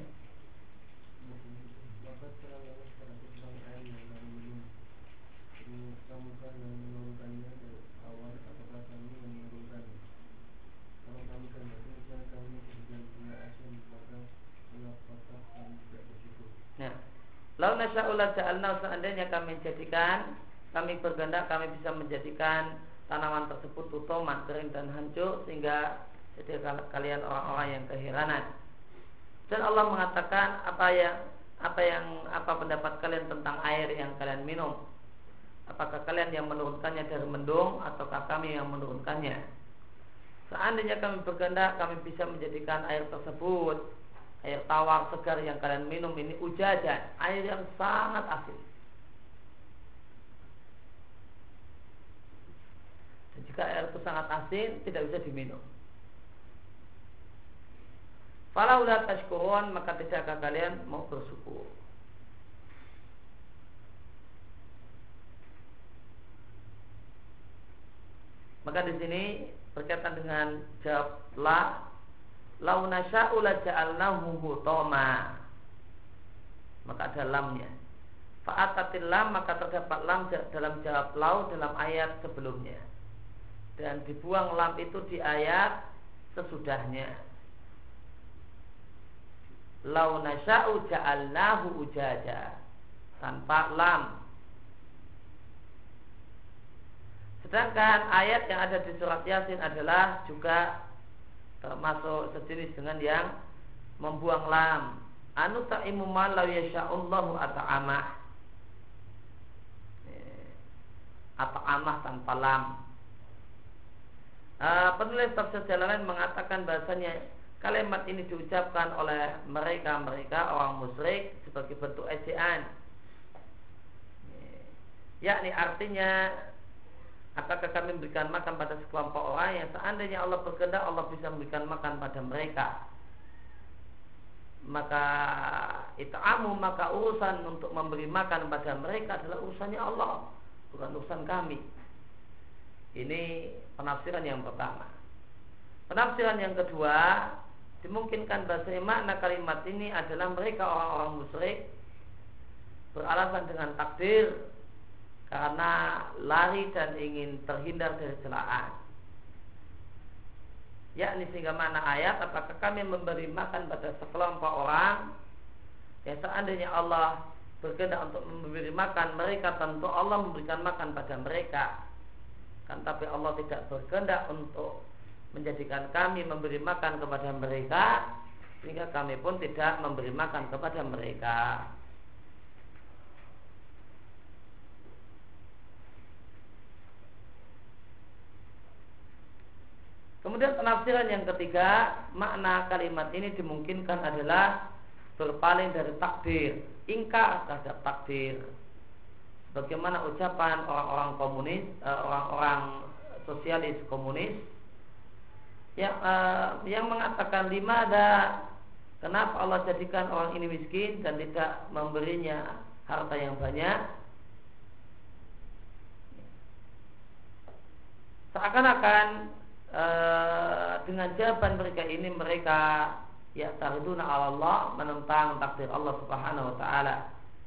Maka sekarang kamu sekarang tentang air yang kamu minum. Kamu kan yang menurunkannya dari awal apakah kami yang menurunkannya? Kalau kami kan berarti kami kemudian punya asin maka mengapakah kami tidak bersyukur? Nah, lau nasya'u la ja'alna, seandainya kami jadikan, kami berkehendak kami bisa menjadikan tanaman tersebut tutuman, kering dan hancur sehingga jadi kalian orang-orang yang keheranan. Dan Allah mengatakan apa yang apa yang apa pendapat kalian tentang air yang kalian minum? Apakah kalian yang menurunkannya dari mendung ataukah kami yang menurunkannya? Seandainya kami berkehendak kami bisa menjadikan air tersebut, air tawar segar yang kalian minum ini ujajan, air yang sangat asin. Dan jika air itu sangat asin tidak bisa diminum. Falau la tashkurun, maka tidakkah kalian mau bersyukur? Maka di sini berkaitan dengan jawab la, lau nasya'u la ja'alnahu hutama, maka ada lamnya. Fa'atatil lam, maka terdapat lam dalam jawab lau dalam ayat sebelumnya, dan dibuang lam itu di ayat sesudahnya. Lau nasya'u ja'alnahu ujaja, tanpa lam. Sedangkan ayat yang ada di surat Yasin adalah juga termasuk sejenis dengan yang membuang lam. Anu ta'imu ma law yasha'ullahu ata'amah, ata'amah tanpa lam. Uh, penulis tafsir Jalalain mengatakan bahasanya kalimat ini diucapkan oleh mereka-mereka orang musyrik sebagai bentuk ejaan. Yakni artinya, apakah kami memberikan makan pada sekelompok orang yang seandainya Allah berkehendak Allah bisa memberikan makan pada mereka. Maka it'amu, maka urusan untuk memberi makan pada mereka adalah urusannya Allah, bukan urusan kami. Ini penafsiran yang pertama. Penafsiran yang kedua, dimungkinkan bahasanya makna kalimat ini adalah mereka orang-orang musyrik beralasan dengan takdir karena lari dan ingin terhindar dari celaan. Yakni sehingga mana ayat, apakah kami memberi makan pada sekelompok orang yang seandainya Allah berkehendak untuk memberi makan mereka, tentu Allah memberikan makan pada mereka. Kan tapi Allah tidak berkehendak untuk menjadikan kami memberi makan kepada mereka, sehingga kami pun tidak memberi makan kepada mereka. Kemudian penafsiran yang ketiga, makna kalimat ini dimungkinkan adalah berpaling dari takdir, ingkar terhadap takdir. Bagaimana ucapan orang-orang komunis, orang-orang sosialis komunis yang uh, yang mengatakan lima ada, kenapa Allah jadikan orang ini miskin dan tidak memberinya harta yang banyak? Seakan-akan uh, dengan jawaban mereka ini mereka ya tariduna ala Allah, menentang takdir Allah Subhanahu wa taala.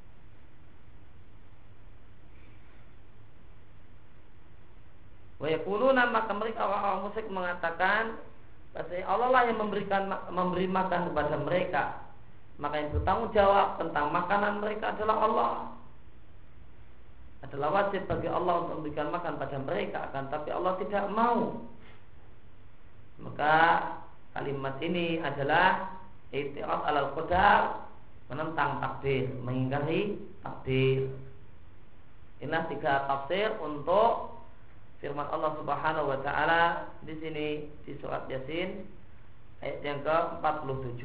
Wa yaquluna, maka mereka orang-orang musyrik mengatakan bahwa Allah lah yang memberikan memberi makan kepada mereka, maka yang bertanggung jawab tentang makanan mereka adalah Allah. Adalah wajib bagi Allah untuk memberikan makan pada mereka, akan tapi Allah tidak mau. Maka kalimat ini adalah i'tirad alal qadar, menentang takdir, mengingkari takdir. Inilah tiga tafsir untuk firman Allah Subhanahu wa taala di sini di surat Yasin ayat yang ke empat puluh tujuh.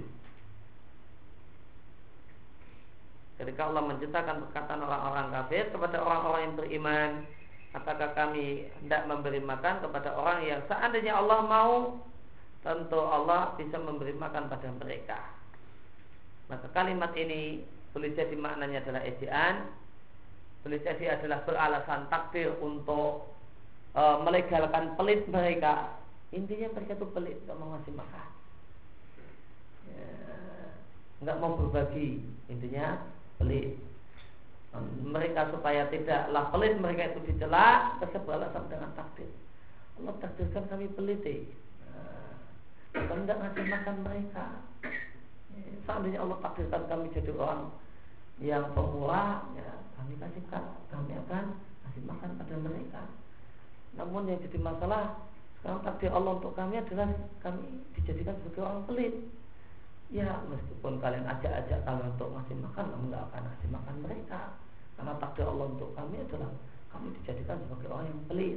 Ketika Allah menceritakan perkataan orang-orang kafir kepada orang-orang yang beriman, apakah kami hendak memberi makan kepada orang yang seandainya Allah mau, tentu Allah bisa memberi makan pada mereka. Maka kalimat ini boleh jadi maknanya adalah ejaan, boleh jadi adalah beralasan takdir untuk e, melegalkan pelit mereka. Intinya mereka itu pelit, nggak mau ngasih makan, ya, nggak mau berbagi. Intinya pelit. Mereka supaya tidaklah pelit mereka itu dicela, mereka beralasan dengan takdir. Allah takdirkan kami pelit, nah, kami tidak ngasih makan mereka. Seandainya Allah takdirkan kami jadi orang yang pemurah, ya kami kasihkan, kami akan kasih makan pada mereka. Namun yang jadi masalah sekarang takdir Allah untuk kami adalah kami dijadikan sebagai orang pelit. Ya meskipun kalian ajak-ajak kami untuk ngasih makan, kami tidak akan ngasih makan mereka. Karena takdir Allah untuk kami adalah kami dijadikan sebagai orang yang pelit.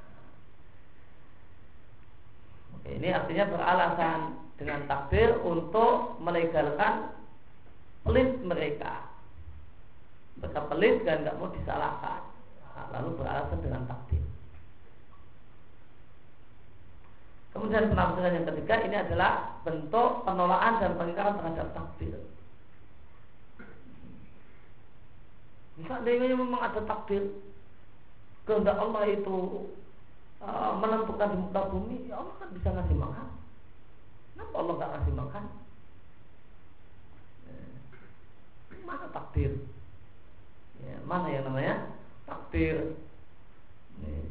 Oke, ini artinya beralasan dengan takdir untuk melegalkan pelit mereka. Mereka pelit dan tidak mau disalahkan, nah, lalu beralasan dengan takdir. Kemudian penafsiran yang ketiga, ini adalah bentuk penolakan dan pengingkaran terhadap takdir. Misalnya memang ada takdir, kehendak Allah itu uh, menentukan di muka bumi, ya Allah kan bisa ngasih makan. Kenapa Allah nggak ngasih makan? Eh, mana takdir? Ya, mana yang namanya takdir? Nih.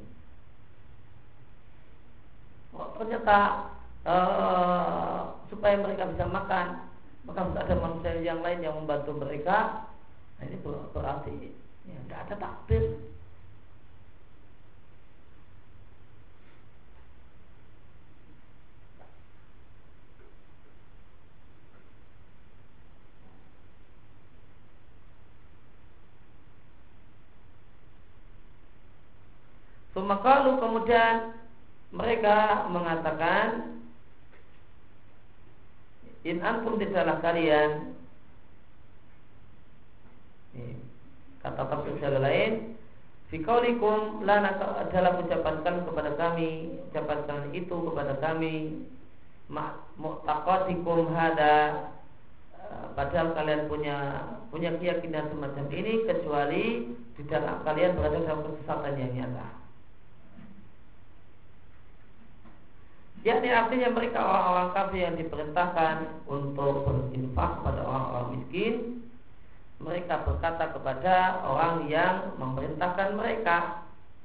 Oh, ternyata uh, supaya mereka bisa makan, maka harus ada manusia yang lain yang membantu mereka. Nah, ini berarti ya, tidak ada takdir. Maka lalu kemudian mereka mengatakan, in antum tidaklah kalian, kata tafsir secara lain, fi qaulikum lana, dalam ucapan kalian kepada kami, ucapan kalian itu kepada kami, mu'taqadikum hada, padahal kalian punya punya keyakinan semacam ini, kecuali di dalam kalian berada dalam kesesatan yang nyata. Yakni artinya mereka orang-orang kafir yang diperintahkan untuk berinfak kepada orang-orang miskin, mereka berkata kepada orang yang memerintahkan mereka,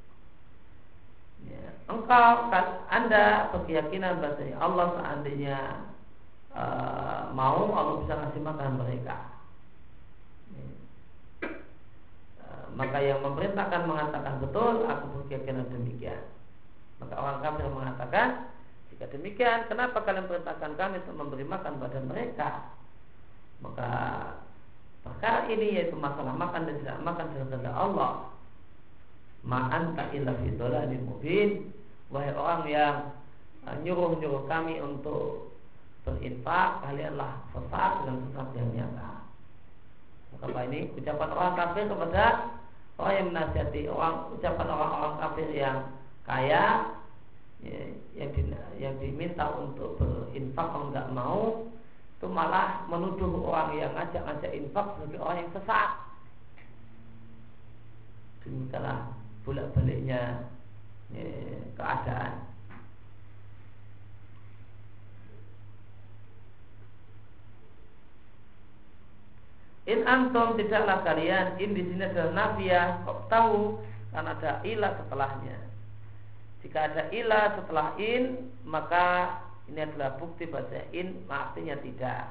ya, engkau kan anda berkeyakinan bahasanya Allah seandainya uh, mau, Allah bisa ngasih makan mereka. Ya. Uh, maka yang memerintahkan mengatakan betul, aku berkeyakinan demikian. Maka orang kafir mengatakan, jika demikian, kenapa kalian perintahkan kami untuk memberi makan pada mereka? Maka perkara ini yaitu masalah makan dan tidak makan dalam kehendak Allah. Ma'anta illa fi dhalalin mubin. Wahai orang yang nyuruh-nyuruh kami untuk berinfak, kalianlah sesat dengan sesat yang nyata. Maka apa ini? Ucapan orang kafir kepada orang yang menasihati, orang ucapan orang-orang kafir yang kaya, ya, yang, di, yang diminta untuk berinfak kalau nggak mau, itu malah menuduh orang yang ngajak-ngajak infak sebagai orang yang sesat. Demikianlah bolak-baliknya ya, keadaan. In antum, tidaklah kalian, in di sini adalah nafiyah, kok tahu karena ada ilah setelahnya. Jika ada ilah setelah in, maka ini adalah bukti bahasa in artinya tidak.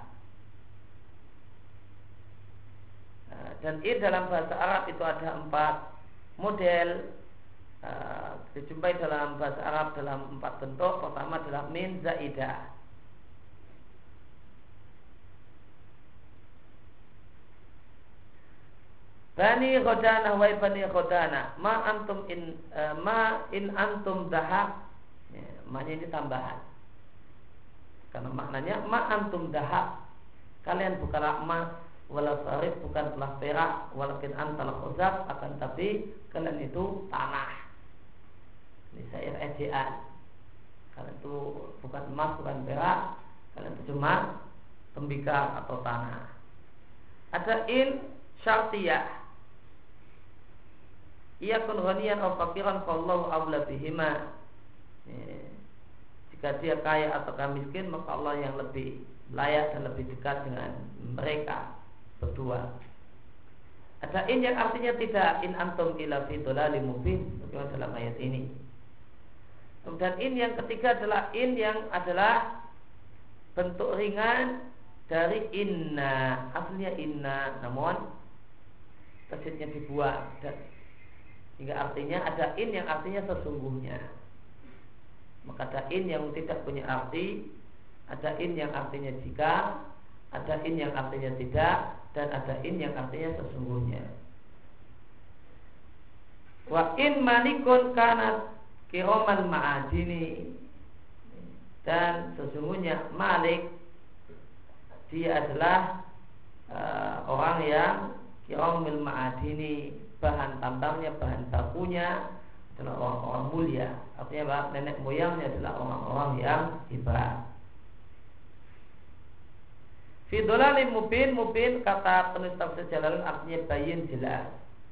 Dan in dalam bahasa Arab itu ada empat model, uh, dijumpai dalam bahasa Arab dalam empat bentuk. Pertama adalah min zaidah. Bani Khodana wa bani Khodana, ma antum in uh, ma in antum dahab, ya, maknanya ini tambahan. Karena maknanya ma antum dahab, kalian bukanlah emas, wala sarif, bukanlah perak, walakin antal khuzab, akan tapi kalian itu tanah. Ini syair ejaan. Kalian itu bukan emas, bukan perak, kalian itu cuma tembikar atau tanah. Ada in syartiyah. Ia kun ghaniyan aw faqiran fallahu aula bihima. Jika dia kaya atau miskin, maka Allah yang lebih layak dan lebih dekat dengan mereka berdua. Ada in yang artinya tidak in antum ila fi dhalalim mubin, bagaimana dalam ayat ini. Kemudian in yang ketiga adalah in yang adalah bentuk ringan dari inna, aslinya inna, namun tasydidnya dibuang dan hingga artinya ada in yang artinya sesungguhnya. Maka ada in yang tidak punya arti, ada in yang artinya jika, ada in yang artinya tidak, dan ada in yang artinya sesungguhnya. Wa in malikun kanat kiroman ma'adini, dan sesungguhnya Malik dia adalah uh, orang yang kiromil ma'adini, bahan tambangnya, bahan bakunya adalah orang-orang mulia. Artinya apa? Nenek moyangnya adalah orang-orang yang hebat. Fi dhalalim mubin, mubin kata penulis tafsir Jalalain artinya bayin, jelas.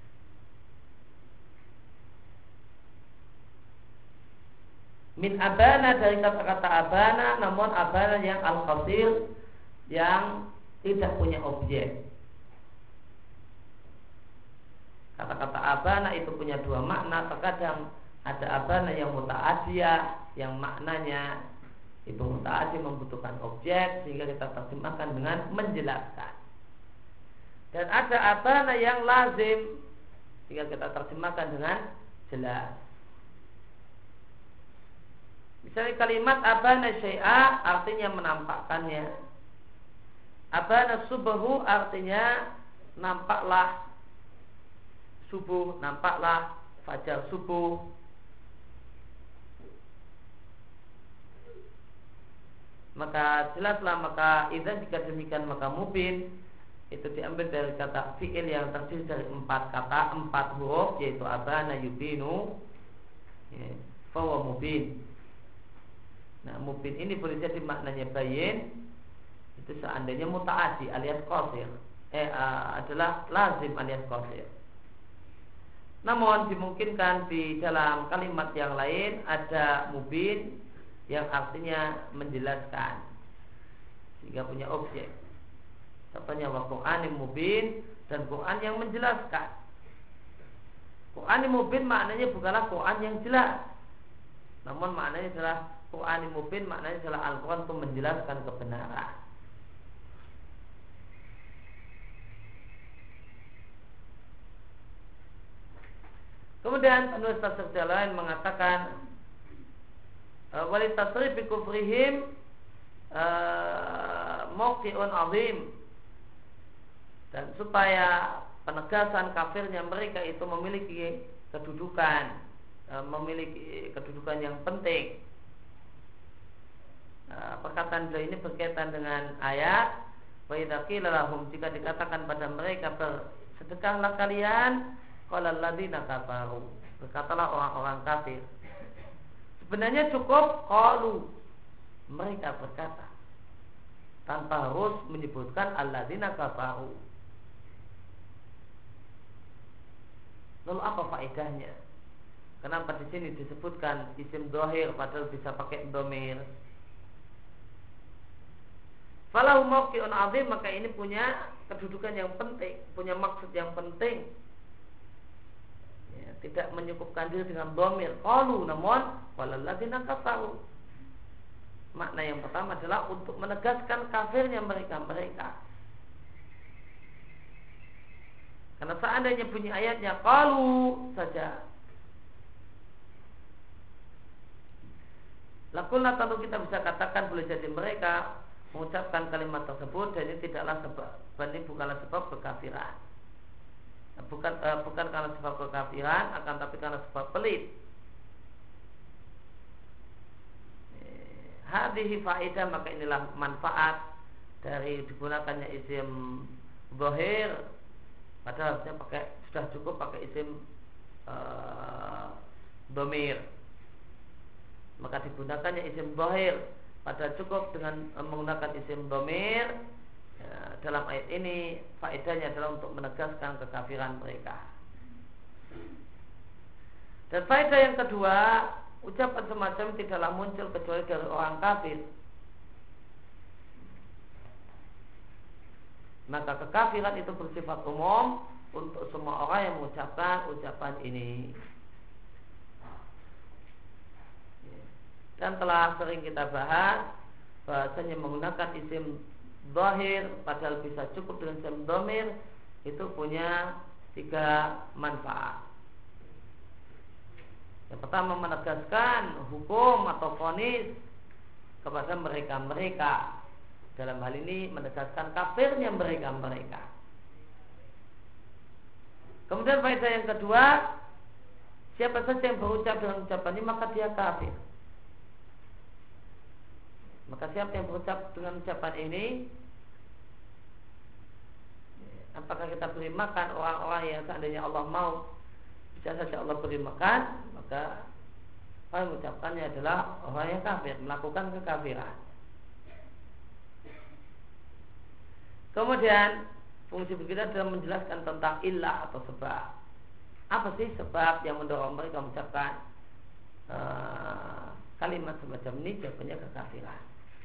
Min abana, dari kata-kata abana, namun abana yang al-qasir, yang tidak punya objek. Kata-kata abana itu punya dua makna. Terkadang ada abana yang muta'adiyah, yang maknanya itu muta'adiyah, membutuhkan objek, sehingga kita terjemahkan dengan menjelaskan. Dan ada abana yang lazim, sehingga kita terjemahkan dengan jelas. Misalnya kalimat abana syai'a artinya menampakkannya. Abana subuhu artinya nampaklah subuh, nampaklah fajar subuh. Maka jelaslah, maka idzan jika demikian maka mubin itu diambil dari kata fi'il yang terdiri dari empat kata, empat huruf, yaitu abana yubinu, ya, fawa mubin. Nah, mubin ini boleh jadi maknanya bayin itu seandainya muta'addi alias qasir, eh uh, adalah lazim alias qasir. Namun dimungkinkan di dalam kalimat yang lain ada mubin yang artinya menjelaskan, sehingga punya objek. Contohnya wa Qur'anin mubin, dan Quran yang menjelaskan. Qur'anin mubin maknanya bukanlah Quran yang jelas, namun maknanya adalah Qur'anin mubin, maknanya adalah Al-Quran untuk menjelaskan kebenaran. Kemudian penulis tafsir Jalalain mengatakan walit tasrif bi kufrihim mawqi'un azim, dan supaya penegasan kafirnya mereka itu memiliki kedudukan, memiliki kedudukan yang penting. Perkataan beliau ini berkaitan dengan ayat wa idza qila lahum, jika dikatakan pada mereka bersedekahlah kalian, qala alladziina kafaru, berkatalah orang-orang kafir. Sebenarnya cukup qalu, mereka berkata, tanpa harus menyebutkan alladziina kafaru. Lalu apa faedahnya? Kenapa di sini disebutkan isim dhahir padahal bisa pakai dhamir? Falahu mawqi'un 'azim, maka ini punya kedudukan yang penting, punya maksud yang penting. Ya, tidak menyukupkan diri dengan dhamir qalu, namun walalladzina kafaru. Makna yang pertama adalah untuk menegaskan kafirnya mereka-mereka. Karena seandainya bunyi ayatnya qalu saja, lakulna, tentu kita bisa katakan boleh jadi mereka mengucapkan kalimat tersebut, dan ini tidaklah sebab, ini bukanlah sebab kekafiran, bukan uh, bukan karena sebab kekafiran, akan tapi karena sebab pelit. Hadhihi faedah, maka inilah manfaat dari digunakannya isim dhahir, padahal harusnya pakai, sudah cukup pakai isim uh, dhamir. Maka digunakannya isim dhahir, padahal cukup dengan menggunakan isim dhamir. Ya, dalam ayat ini faedahnya adalah untuk menegaskan kekafiran mereka. Dan faedah yang kedua, ucapan semacam tidaklah muncul kecuali dari orang kafir. Maka kekafiran itu bersifat umum untuk semua orang yang mengucapkan ucapan ini. Dan telah sering kita bahas bahasanya menggunakan isim zahir padahal bisa cukup dengan isim dhamir itu punya tiga manfaat. Yang pertama, menegaskan hukum atau vonis kepada mereka-mereka. Dalam hal ini menegaskan kafirnya mereka-mereka. Kemudian faedah yang kedua, siapa saja yang berucap dengan ucapan ini maka dia kafir. Maka siapa yang berucap dengan ucapan ini, apakah kita beri makan orang-orang yang seandainya Allah mau bisa saja Allah beri makan, maka orang yang mengucapkannya adalah orang yang kafir, melakukan kekafiran. Kemudian fungsi berikutnya adalah menjelaskan tentang illah atau sebab. Apa sih sebab yang mendorong mereka mengucapkan uh, kalimat semacam ini? Jawabannya kekafiran.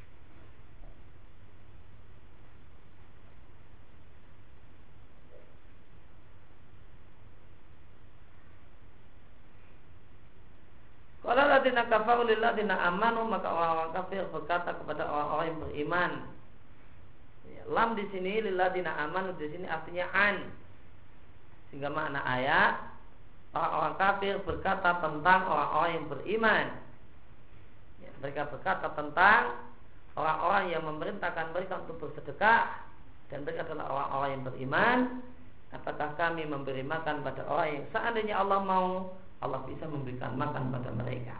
Kalau ladina kafaru lilladina amanu, maka orang-orang kafir berkata kepada orang-orang yang beriman. Lam di sini lilladina amanu di sini artinya an. Sehingga makna ayat orang-orang kafir berkata tentang orang-orang yang beriman. Ya, mereka berkata tentang orang-orang yang memerintahkan mereka untuk bersedekah dan mereka adalah orang-orang yang beriman. Apakah kami memberi makan pada orang yang seandainya Allah mau, Allah bisa memberikan makan pada mereka.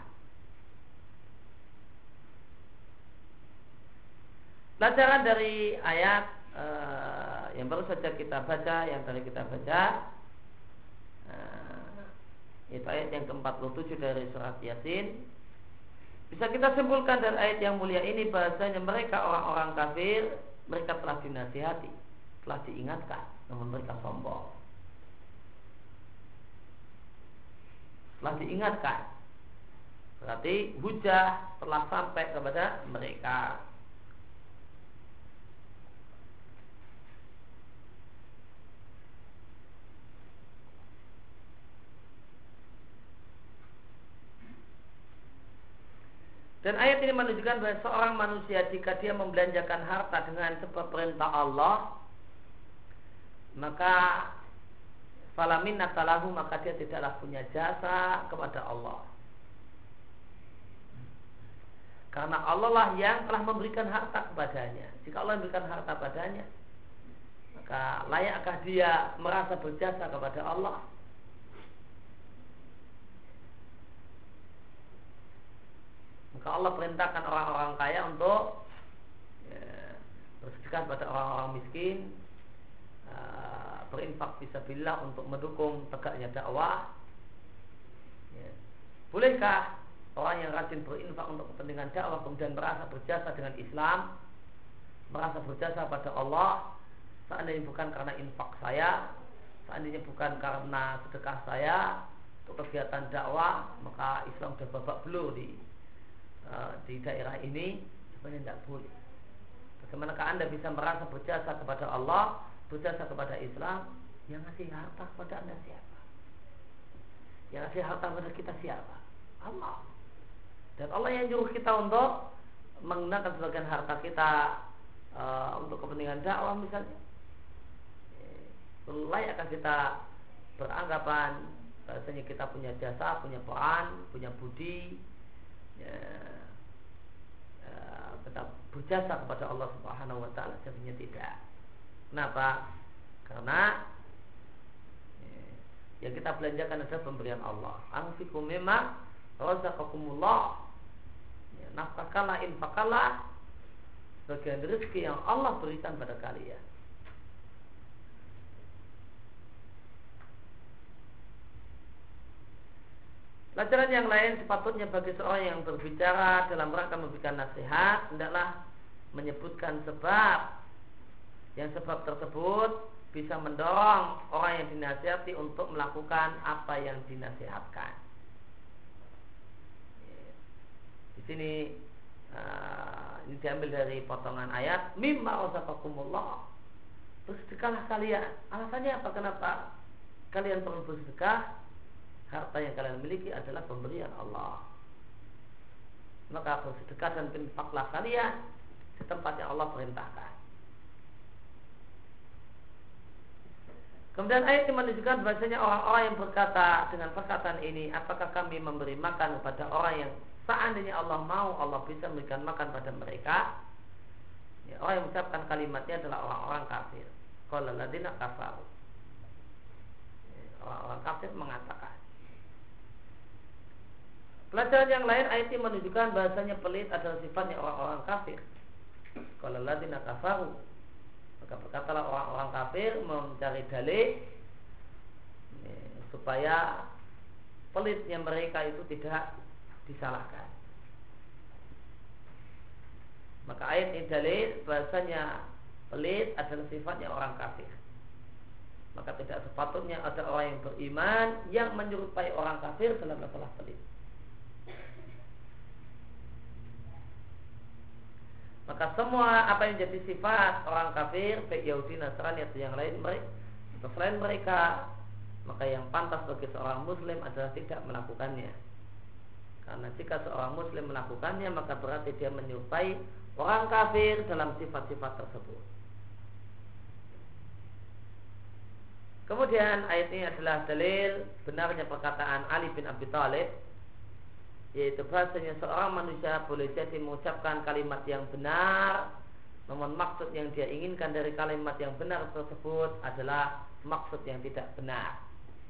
Pelajaran dari ayat uh, yang baru saja kita baca, yang tadi kita baca, uh, itu ayat yang ke empat puluh tujuh dari surat Yasin. Bisa kita simpulkan dari ayat yang mulia ini bahasanya mereka orang-orang kafir, mereka telah dinasihati, telah diingatkan, namun mereka sombong. Telah diingatkan, berarti hujah telah sampai kepada mereka. Dan ayat ini menunjukkan bahwa seorang manusia jika dia membelanjakan harta dengan sebab perintah Allah, maka falamin natalahu, maka dia tidaklah punya jasa kepada Allah. Karena Allah lah yang telah memberikan harta kepadanya. Jika Allah memberikan harta padanya, maka layakkah dia merasa berjasa kepada Allah? Maka Allah perintahkan orang-orang kaya untuk ya, bersedekah pada orang-orang miskin, uh, berinfak fisabilillah untuk mendukung tegaknya dakwah. Ya. Bolehkah orang yang rajin berinfak untuk kepentingan dakwah kemudian merasa berjasa dengan Islam, merasa berjasa pada Allah, seandainya bukan karena infak saya, seandainya bukan karena sedekah saya untuk kegiatan dakwah, maka Islam sudah babak belur di di daerah ini? Sebenarnya tidak boleh. Bagaimanakah Anda bisa merasa berjasa kepada Allah, berjasa kepada Islam? Yang ngasih harta kepada Anda siapa? Yang ngasih harta kepada kita siapa? Allah. Dan Allah yang nyuruh kita untuk menggunakan sebagian harta kita uh, untuk kepentingan dakwah misalnya. Layakkah kita beranggapan bahasanya kita punya jasa, punya peran, punya budi, ya, ya, tetap berjasa kepada Allah Subhanahu wa taala? Jadinya tidak. Kenapa? Karena ya, yang kita belanjakan adalah pemberian Allah. Anfiqu mimma razaqakumullah. Ya, nafkahkanlah, infakkanlah sebagian rezeki yang Allah berikan pada kalian. Pelajaran yang lain, sepatutnya bagi seorang yang berbicara dalam rangka memberikan nasihat hendaklah menyebutkan sebab, yang sebab tersebut bisa mendorong orang yang dinasihati untuk melakukan apa yang dinasihatkan. Di sini uh, ini diambil dari potongan ayat mimma razaqakumullah. Bersedekahlah kalian. Alasannya apa? Kenapa kalian perlu bersedekah? Harta yang kalian miliki adalah pemberian Allah. Maka bersedekah dan berinfaklah kalian di tempat yang Allah perintahkan. Kemudian ayat ini menunjukkan bahasanya orang-orang yang berkata dengan perkataan ini, apakah kami memberi makan kepada orang yang seandainya Allah mau, Allah bisa memberikan makan pada mereka. Ya, orang yang mengucapkan kalimatnya adalah orang-orang kafir. Qala alladziina kafaru. Ya, orang-orang kafir mengatakan. Pelajaran yang lain ayat ini menunjukkan bahasanya pelit adalah sifatnya orang-orang kafir. Qala alladziina kafaru. Maka berkatalah orang-orang kafir mencari dalih ya, supaya pelitnya mereka itu tidak disalahkan. Maka ayat ini dalil bahasanya pelit adalah sifatnya orang kafir. Maka tidak sepatutnya ada orang yang beriman yang menyerupai orang kafir dalam masalah pelit. Maka semua apa yang jadi sifat orang kafir, baik Yahudi, Nasrani atau yang lain mereka, atau selain mereka, maka yang pantas bagi seorang Muslim adalah tidak melakukannya. Karena jika seorang Muslim melakukannya, maka berarti dia menyerupai orang kafir dalam sifat-sifat tersebut. Kemudian ayat ini adalah dalil benarnya perkataan Ali bin Abi Thalib, yaitu bahasanya seorang manusia boleh jadi mengucapkan kalimat yang benar, namun maksud yang dia inginkan dari kalimat yang benar tersebut adalah maksud yang tidak benar.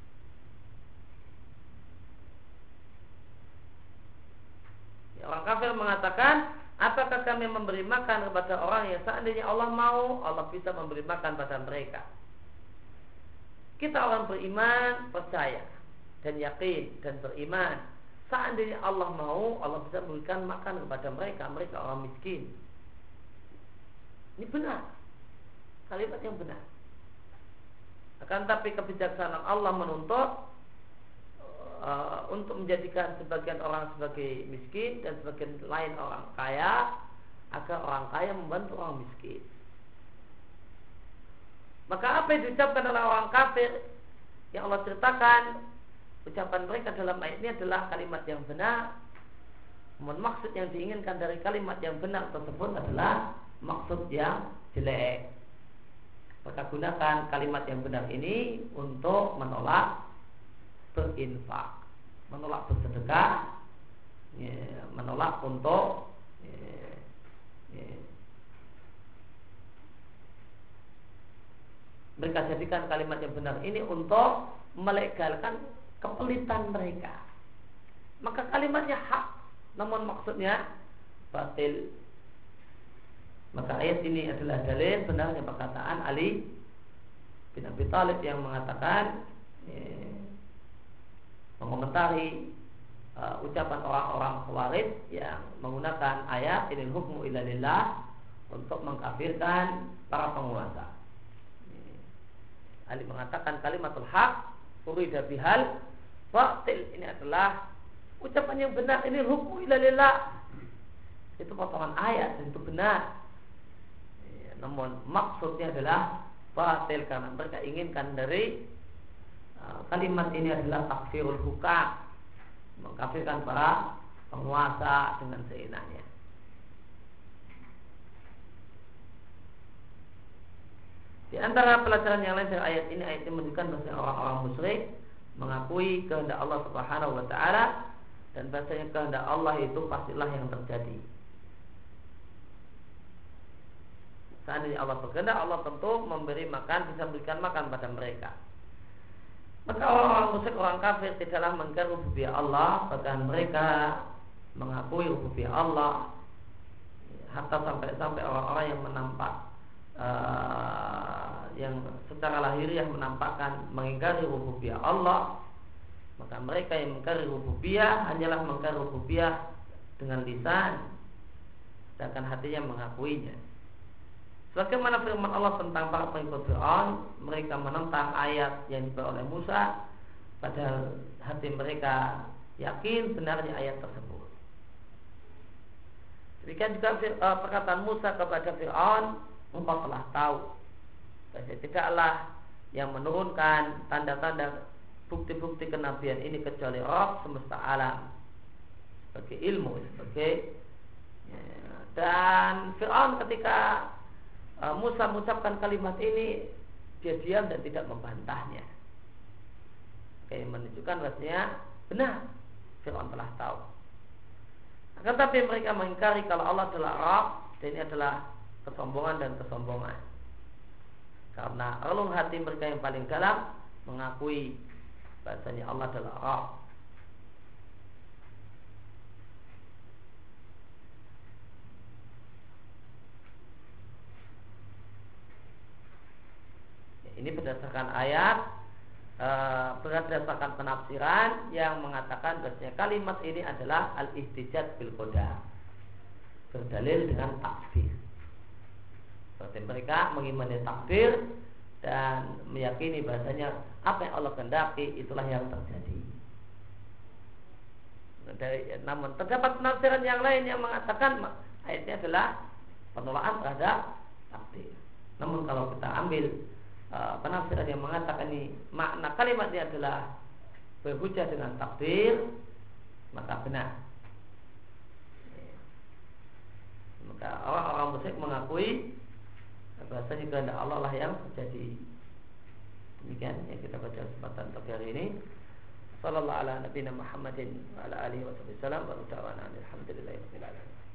Ya, orang kafir mengatakan, apakah kami memberi makan kepada orang yang seandainya Allah mau, Allah bisa memberi makan pada mereka. Kita orang beriman, percaya dan yakin dan beriman, seandainya Allah mau, Allah bisa memberikan makan kepada mereka, mereka orang miskin. Ini benar, kalimat yang benar. Akan tapi kebijaksanaan Allah menuntut uh, untuk menjadikan sebagian orang sebagai miskin dan sebagian lain orang kaya, agar orang kaya membantu orang miskin. Maka apa yang diucapkan oleh orang kafir yang Allah ceritakan, ucapan mereka dalam ayat ini adalah kalimat yang benar. Namun maksud yang diinginkan dari kalimat yang benar tersebut adalah maksud yang jelek. Maka gunakan kalimat yang benar ini untuk menolak berinfak, menolak bersedekah, ya, menolak untuk ya, ya, mereka jadikan kalimat yang benar ini untuk melegalkan kepelitan mereka. Maka kalimatnya hak, namun maksudnya batil. Maka ayat ini adalah dalil benarnya perkataan Ali bin Abi Thalib yang mengatakan, eh, mengomentari uh, ucapan orang-orang Khawarij yang menggunakan ayat inil hukmu illa lillah untuk mengkafirkan para penguasa. Ali mengatakan kalimatul haq urida bihal batil, ini adalah ucapan yang benar, ini hukmu illa lillah. Itu potongan ayat dan itu benar. Ya, namun maksudnya adalah batil karena mereka inginkan dari uh, kalimat ini adalah takfirul hukam, mengkafirkan para penguasa dengan seenaknya. Di antara pelajaran yang lain dari ayat ini, ayat ini menunjukkan bahwa orang-orang musyrik mengakui kehendak Allah Subhanahu wa taala dan bahasanya kehendak Allah itu pastilah yang terjadi. Seandainya Allah berkehendak, Allah tentu memberi makan, bisa memberikan makan pada mereka. Maka orang-orang musyrik, orang kafir tidaklah mengingkari rububiyah Allah, bahkan mereka mengakui rububiyah Allah, hatta sampai-sampai orang-orang yang menampak Uh, yang secara lahiriah menampakkan mengingkari rububiyah Allah, maka mereka yang mengingkari rububiyah hanyalah mengingkari rububiyah dengan lisan, sedangkan hatinya mengakuinya. Sebagaimana firman Allah tentang para pengikut Fir'aun, mereka menentang ayat yang dibawa oleh Musa, padahal hati mereka yakin benarnya ayat tersebut. Demikian juga uh, perkataan Musa kepada Fir'aun, engkau telah tahu bahwa tidaklah yang menurunkan tanda-tanda bukti-bukti kenabian ini kecuali Rabb semesta alam, sebagai ilmu, sebagai ya. Dan Fir'aun ketika uh, Musa mengucapkan kalimat ini, dia diam dan tidak membantahnya. Oke, menunjukkan bahwasanya benar Fir'aun telah tahu. Akan tapi mereka mengingkari kalau Allah adalah Rabb, dan ini adalah kesombongan dan kesombongan. Karena relung hati mereka yang paling dalam mengakui bahasanya Allah adalah Rabb. Ini berdasarkan ayat, e, berdasarkan penafsiran yang mengatakan bahasanya kalimat ini adalah al-ihtijaj bil qadar, berdalil dengan takdir. Berarti mereka mengimani takdir dan meyakini bahasanya apa yang Allah kehendaki itulah yang terjadi. Dari, namun terdapat penafsiran yang lain yang mengatakan ayatnya adalah penolakan terhadap takdir. Namun kalau kita ambil Uh, penafsiran yang mengatakan ini makna kalimat ini adalah berhujjah dengan takdir, maka benar. Maka orang-orang musyrik mengakui bahasanya kehendak Allah lah yang terjadi. Demikian yang kita baca kesempatan pagi hari ini. Sallallahu ala nabiyina Muhammadin wa ala alihi wa sallam wa ta'ala alhamdulillahirabbil alamin.